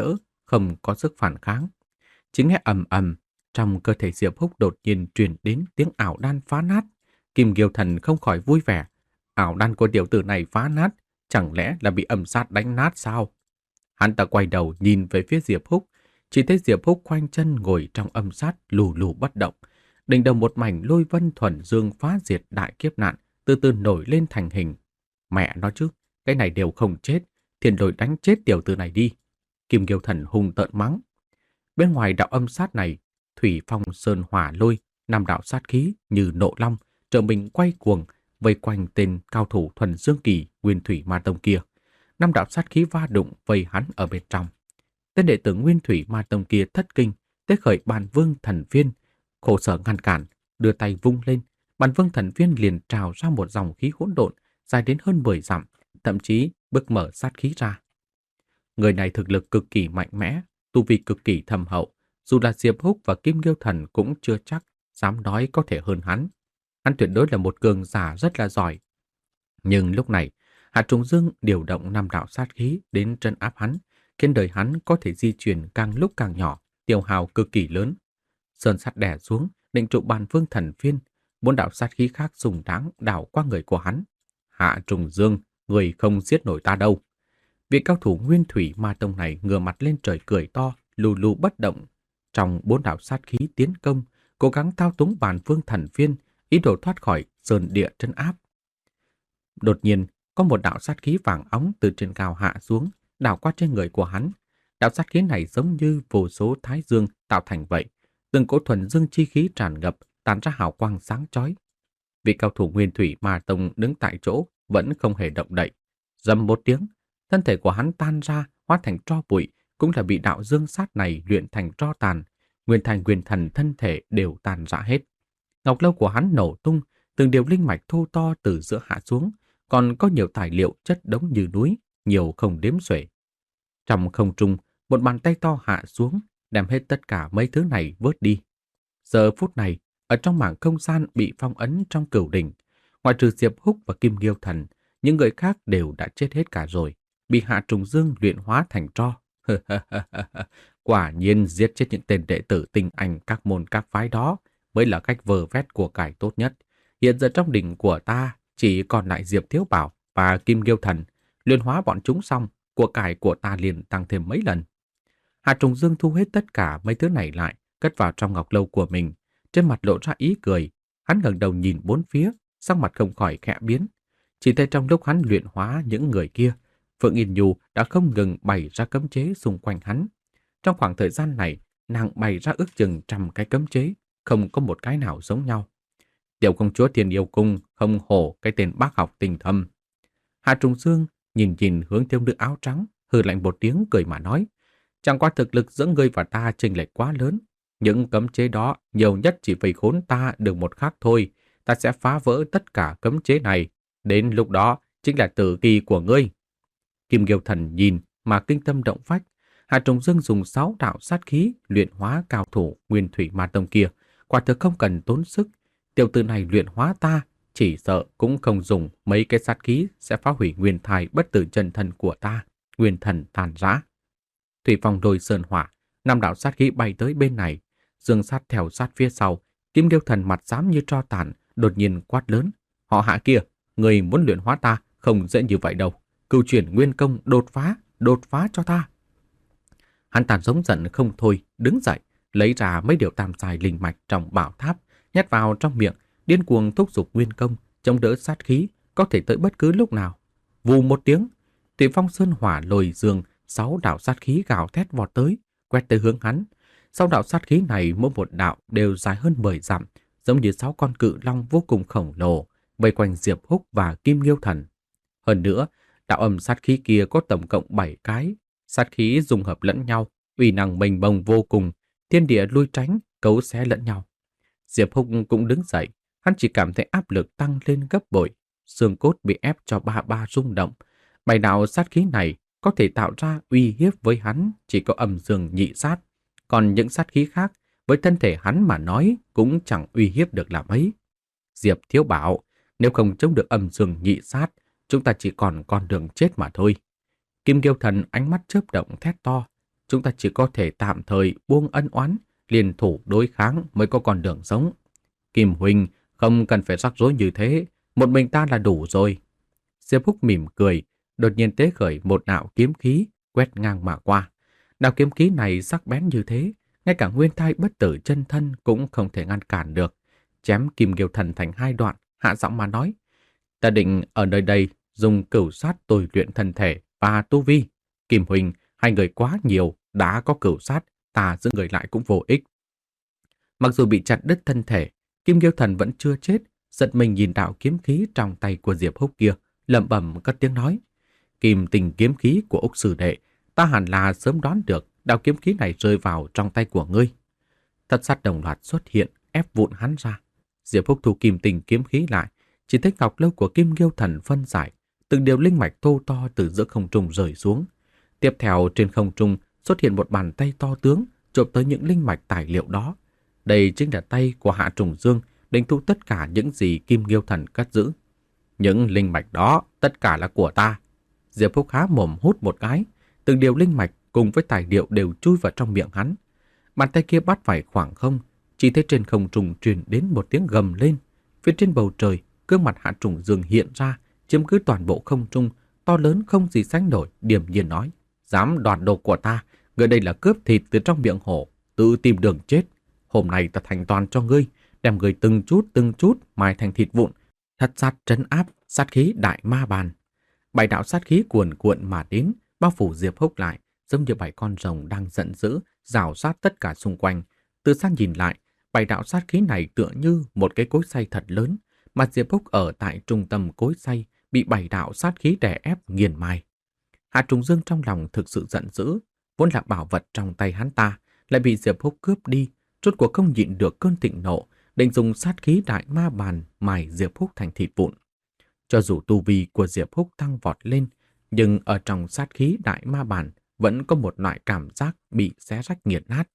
không có sức phản kháng. Chỉ nghe ầm ầm, trong cơ thể Diệp Húc đột nhiên truyền đến tiếng ảo đan phá nát. Kim Kiêu Thần không khỏi vui vẻ. Ảo đan của tiểu tử này phá nát, chẳng lẽ là bị âm sát đánh nát sao? Hắn ta quay đầu nhìn về phía Diệp Húc, chỉ thấy Diệp Húc khoanh chân ngồi trong âm sát lù lù bất động. Đỉnh đầu một mảnh lôi vân thuần dương phá diệt đại kiếp nạn từ từ nổi lên thành hình. Mẹ nói chứ, cái này đều không chết, thiên lôi đánh chết tiểu tử này đi. Kim Kiêu Thần hung tợn mắng. Bên ngoài đạo âm sát này, thủy phong sơn hỏa lôi, năm đạo sát khí như nộ long, trở mình quay cuồng, vây quanh tên cao thủ thuần dương kỳ Nguyên Thủy Ma Tông kia. Năm đạo sát khí va đụng vây hắn ở bên trong. Tên đệ tử Nguyên Thủy Ma Tông kia thất kinh, tế khởi Bàn Vương Thần Viên, khổ sở ngăn cản, đưa tay vung lên, Bàn Vương Thần Viên liền trào ra một dòng khí hỗn độn dài đến hơn mười dặm, thậm chí bức mở sát khí ra. Người này thực lực cực kỳ mạnh mẽ, tu vi cực kỳ thâm hậu, dù là Diệp Húc và Kim Kiêu Thần cũng chưa chắc dám nói có thể hơn hắn. Hắn tuyệt đối là một cường giả rất là giỏi. Nhưng lúc này, Hạ Trùng Dương điều động năm đạo sát khí đến trấn áp hắn, khiến đời hắn có thể di chuyển càng lúc càng nhỏ, tiêu hao cực kỳ lớn. Sơn sắt đè xuống, định trụ Bàn Vương Thần Viên, bốn đạo sát khí khác sùng đáng đảo qua người của hắn. Hạ Trùng Dương, người không giết nổi ta đâu. Vị cao thủ Nguyên Thủy Ma Tông này ngửa mặt lên trời cười to, lù lù bất động. Trong bốn đạo sát khí tiến công, cố gắng thao túng Bàn Vương Thần Viên, ý đồ thoát khỏi sơn địa trấn áp. Đột nhiên, có một đạo sát khí vàng óng từ trên cao hạ xuống, đảo qua trên người của hắn. Đạo sát khí này giống như vô số thái dương tạo thành vậy. Từng cỗ thuần dương chi khí tràn ngập, tản ra hào quang sáng chói. Vị cao thủ Nguyên Thủy Ma Tông đứng tại chỗ, vẫn không hề động đậy. Rầm một tiếng, thân thể của hắn tan ra, hóa thành tro bụi, cũng là bị đạo dương sát này luyện thành tro tàn. Nguyên thành nguyên thần thân thể đều tàn rã hết. Ngọc lâu của hắn nổ tung, từng điều linh mạch thô to từ giữa hạ xuống, còn có nhiều tài liệu chất đống như núi, nhiều không đếm xuể. Trong không trung, một bàn tay to hạ xuống, đem hết tất cả mấy thứ này vớt đi. Giờ phút này, ở trong mảng không gian bị phong ấn trong cửu đỉnh, ngoài trừ Diệp Húc và Kim Kiêu Thần, những người khác đều đã chết hết cả rồi, bị Hạ Trùng Dương luyện hóa thành tro. Quả nhiên giết chết những tên đệ tử tinh anh các môn các phái đó mới là cách vơ vét của cải tốt nhất. Hiện giờ trong đỉnh của ta chỉ còn lại Diệp Thiếu Bảo và Kim Kiêu Thần, luyện hóa bọn chúng xong, của cải của ta liền tăng thêm mấy lần. Hạ Trùng Dương thu hết tất cả mấy thứ này lại, cất vào trong ngọc lâu của mình, trên mặt lộ ra ý cười. Hắn ngẩng đầu nhìn bốn phía, sắc mặt không khỏi khẽ biến. Chỉ thấy trong lúc hắn luyện hóa những người kia, Phượng Yên Nhu đã không ngừng bày ra cấm chế xung quanh hắn. Trong khoảng thời gian này, nàng bày ra ước chừng trăm cái cấm chế, không có một cái nào giống nhau. Tiểu công chúa Thiên Yêu Cung không hổ cái tên bác học tình thâm. Hạ Trùng Dương nhìn nhìn hướng thiếu nữ áo trắng, hừ lạnh một tiếng cười mà nói, chẳng qua thực lực giữa ngươi và ta chênh lệch quá lớn. Những cấm chế đó nhiều nhất chỉ phải khốn ta được một khắc thôi. Ta sẽ phá vỡ tất cả cấm chế này. Đến lúc đó chính là tử kỳ của ngươi. Kim Kiêu Thần nhìn mà kinh tâm động phách. Hạ Trùng Dương dùng sáu đạo sát khí luyện hóa cao thủ Nguyên Thủy Ma Tông kia, quả thực không cần tốn sức. Tiểu tử này luyện hóa ta, chỉ sợ cũng không dùng mấy cái sát khí sẽ phá hủy nguyên thai bất tử chân thân của ta, nguyên thần tàn rã. Thủy phong đôi sơn hỏa, năm đạo sát khí bay tới bên này, Dương sát theo sát phía sau. Kim Kiêu Thần mặt xám như tro tàn, đột nhiên quát lớn: họ Hạ kia, người muốn luyện hóa ta không dễ như vậy đâu. Cửu chuyển nguyên công đột phá, đột phá cho ta. Hắn tàn giống giận không thôi, đứng dậy, lấy ra mấy điều tam sai linh mạch trong bảo tháp, nhét vào trong miệng, điên cuồng thúc giục nguyên công, chống đỡ sát khí, có thể tới bất cứ lúc nào. Vù một tiếng, Thủy phong sơn hỏa lồi dương, sáu đạo sát khí gào thét vọt tới, quét tới hướng hắn. Sáu đạo sát khí này mỗi một đạo đều dài hơn mười dặm, giống như sáu con cự long vô cùng khổng lồ, vây quanh Diệp Húc và Kim Kiêu Thần. Hơn nữa, đạo âm sát khí kia có tổng cộng bảy cái, sát khí dung hợp lẫn nhau, uy năng mênh mông vô cùng, thiên địa lui tránh, cấu xé lẫn nhau. Diệp Húc cũng đứng dậy, hắn chỉ cảm thấy áp lực tăng lên gấp bội, xương cốt bị ép cho ba ba rung động. Bảy đạo sát khí này có thể tạo ra uy hiếp với hắn chỉ có âm dương nhị sát, còn những sát khí khác với thân thể hắn mà nói cũng chẳng uy hiếp được làm ấy. Diệp Thiếu Bảo, nếu không chống được âm dương nhị sát, chúng ta chỉ còn con đường chết mà thôi. Kim Kiêu Thần ánh mắt chớp động thét to, chúng ta chỉ có thể tạm thời buông ân oán, liên thủ đối kháng mới có con đường sống. Kim huynh không cần phải rắc rối như thế, một mình ta là đủ rồi. Diệp Húc mỉm cười, đột nhiên tế khởi một đạo kiếm khí quét ngang mà qua. Đạo kiếm khí này sắc bén như thế, ngay cả nguyên thai bất tử chân thân cũng không thể ngăn cản được. Chém Kim Kiêu Thần thành hai đoạn, hạ giọng mà nói: "Ta định ở nơi đây dùng cửu sát tôi luyện thân thể và tu vi. Kim huynh, hai người quá nhiều, đã có cửu sát, ta giữ người lại cũng vô ích." Mặc dù bị chặt đứt thân thể, Kim Kiêu Thần vẫn chưa chết, giật mình nhìn đạo kiếm khí trong tay của Diệp Húc kia, lẩm bẩm cất tiếng nói: "Kim tình kiếm khí của Úc sư đệ, ta hẳn là sớm đoán được đạo kiếm khí này rơi vào trong tay của ngươi." Thất sát đồng loạt xuất hiện, ép vụn hắn ra. Diệp Húc thu kim tình kiếm khí lại, chỉ thấy ngọc lâu của Kim Kiêu Thần phân giải, từng điều linh mạch thô to từ giữa không trung rơi xuống. Tiếp theo trên không trung xuất hiện một bàn tay to tướng chộp tới những linh mạch tài liệu đó. Đây chính là tay của Hạ Trùng Dương, định thu tất cả những gì Kim Kiêu Thần cất giữ. Những linh mạch đó tất cả là của ta. Diệp Húc há mồm hút một cái, từng điều linh mạch cùng với tài liệu đều chui vào trong miệng hắn. Bàn tay kia bắt phải khoảng không, chỉ thấy trên không trung truyền đến một tiếng gầm lên. Phía trên bầu trời, gương mặt Hạ Trùng Dương hiện ra, chiếm cứ toàn bộ không trung, to lớn không gì sánh nổi, điềm nhiên nói: "Dám đoạt đồ của ta, người đây là cướp thịt từ trong miệng hổ, tự tìm đường chết. Hôm nay ta thành toàn cho ngươi, đem người từng chút từng chút mài thành thịt vụn." Thất sát trấn áp, sát khí đại ma bàn. Bảy đạo sát khí cuồn cuộn mà đến, bao phủ Diệp Húc lại, giống như bảy con rồng đang giận dữ, rào sát tất cả xung quanh. Từ xa nhìn lại, bảy đạo sát khí này tựa như một cái cối xay thật lớn, mà Diệp Húc ở tại trung tâm cối xay bị bảy đạo sát khí đè ép nghiền mài. Hạ Trùng Dương trong lòng thực sự giận dữ, vốn là bảo vật trong tay hắn ta, lại bị Diệp Húc cướp đi, rốt cuộc không nhịn được cơn thịnh nộ, định dùng sát khí đại ma bàn mài Diệp Húc thành thịt vụn. Cho dù tu vi của Diệp Húc tăng vọt lên, nhưng ở trong sát khí đại ma bàn vẫn có một loại cảm giác bị xé rách nghiền nát.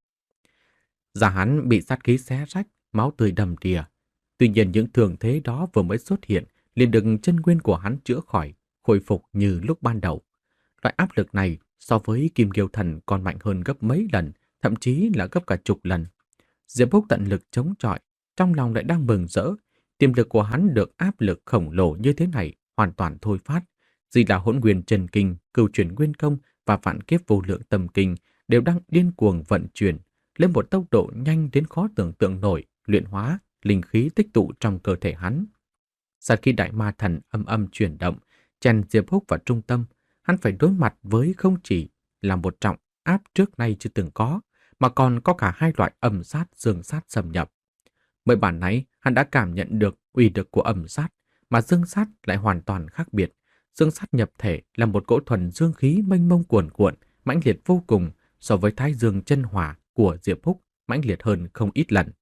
Da hắn bị sát khí xé rách, máu tươi đầm đìa. Tuy nhiên những thương thế đó vừa mới xuất hiện, liền được chân nguyên của hắn chữa khỏi, khôi phục như lúc ban đầu. Loại áp lực này so với Kim Kiêu Thần còn mạnh hơn gấp mấy lần, thậm chí là gấp cả chục lần. Diệp Húc tận lực chống chọi, trong lòng lại đang mừng rỡ. Tiềm lực của hắn được áp lực khổng lồ như thế này hoàn toàn thôi phát. Gì là Hỗn Nguyên Chân Kinh, Cửu Chuyển Nguyên Công và Vạn Kiếp Vô Lượng Tâm Kinh đều đang điên cuồng vận chuyển, lên một tốc độ nhanh đến khó tưởng tượng nổi, luyện hóa linh khí tích tụ trong cơ thể hắn. Sát khí đại ma thần âm âm chuyển động, chèn Diệp Húc vào trung tâm, hắn phải đối mặt với không chỉ là một trọng áp trước nay chưa từng có, mà còn có cả hai loại âm sát, dương sát xâm nhập. Mới bản nãy hắn đã cảm nhận được uy lực của âm sát, mà dương sát lại hoàn toàn khác biệt. Dương sát nhập thể là một cỗ thuần dương khí mênh mông cuồn cuộn, mãnh liệt vô cùng, so với thái dương chân hỏa của Diệp Húc mãnh liệt hơn không ít lần.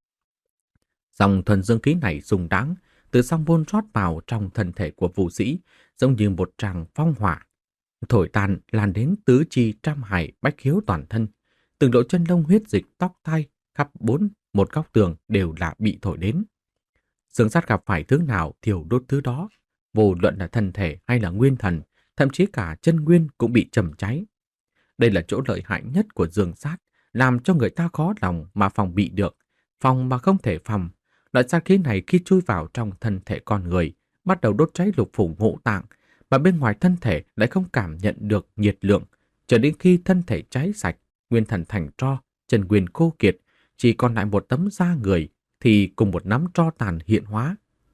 Dòng thuần dương khí này rung đáng, từ song môn rót vào trong thân thể của vũ sĩ, giống như một tràng phong hỏa, thổi tàn lan đến tứ chi trăm hải bách khiếu toàn thân. Từng lỗ chân lông, huyết dịch, tóc tai khắp bốn một góc tường đều là bị thổi đến. Dương sát gặp phải thứ nào thiêu đốt thứ đó, vô luận là thân thể hay là nguyên thần, thậm chí cả chân nguyên cũng bị chầm cháy. Đây là chỗ lợi hại nhất của dương sát, làm cho người ta khó lòng mà phòng bị được, phòng mà không thể phòng. Loại sát khí này khi chui vào trong thân thể con người, bắt đầu đốt cháy lục phủ ngũ tạng, mà bên ngoài thân thể lại không cảm nhận được nhiệt lượng, cho đến khi thân thể cháy sạch, nguyên thần thành tro, chân nguyên khô kiệt, chỉ còn lại một tấm da người thì cùng một nắm tro tàn hiện hóa.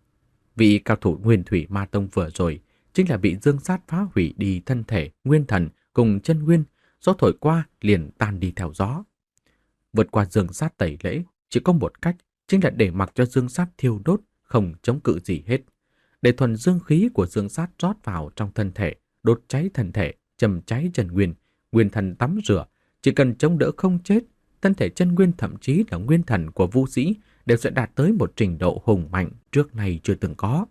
Vị cao thủ Nguyên Thủy Ma Tông vừa rồi chính là bị dương sát phá hủy đi thân thể, nguyên thần cùng chân nguyên, gió thổi qua liền tan đi theo gió. Vượt qua dương sát tẩy lễ chỉ có một cách, chính là để mặc cho dương sát thiêu đốt, không chống cự gì hết. Để thuần dương khí của dương sát rót vào trong thân thể, đốt cháy thân thể, châm cháy chân nguyên, nguyên thần tắm rửa, chỉ cần chống đỡ không chết, thân thể chân nguyên thậm chí là nguyên thần của vũ sĩ đều sẽ đạt tới một trình độ hùng mạnh trước nay chưa từng có.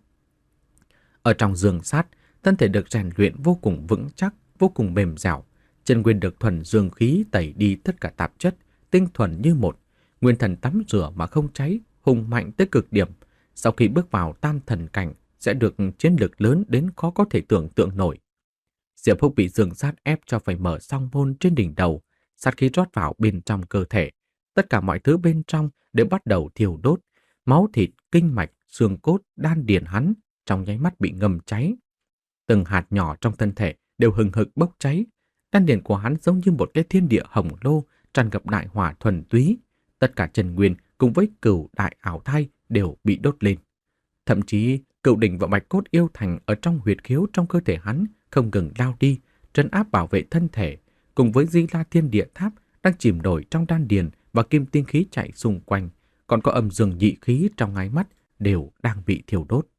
Ở trong dương sát, thân thể được rèn luyện vô cùng vững chắc, vô cùng mềm dẻo, chân nguyên được thuần dương khí tẩy đi tất cả tạp chất, tinh thuần như một, nguyên thần tắm rửa mà không cháy, hùng mạnh tới cực điểm. Sau khi bước vào tam thần cảnh, sẽ được chiến lực lớn đến khó có thể tưởng tượng nổi. Diệp Húc bị dương sát ép cho phải mở song môn trên đỉnh đầu, sát khí rót vào bên trong cơ thể. Tất cả mọi thứ bên trong đều bắt đầu thiêu đốt. Máu thịt, kinh mạch, xương cốt, đan điền hắn trong nháy mắt bị ngầm cháy. Từng hạt nhỏ trong thân thể đều hừng hực bốc cháy. Đan điền của hắn giống như một cái thiên địa hồng lô tràn ngập đại hỏa thuần túy. Tất cả chân nguyên cùng với cửu đại ảo thai đều bị đốt lên. Thậm chí cửu đỉnh và bạch cốt yêu thành ở trong huyệt khiếu trong cơ thể hắn không ngừng lao đi, trấn áp bảo vệ thân thể, cùng với Di La Thiên Địa Tháp đang chìm nổi trong đan điền và kim tinh khí chạy xung quanh, còn có âm dương nhị khí trong ngáy mắt đều đang bị thiêu đốt.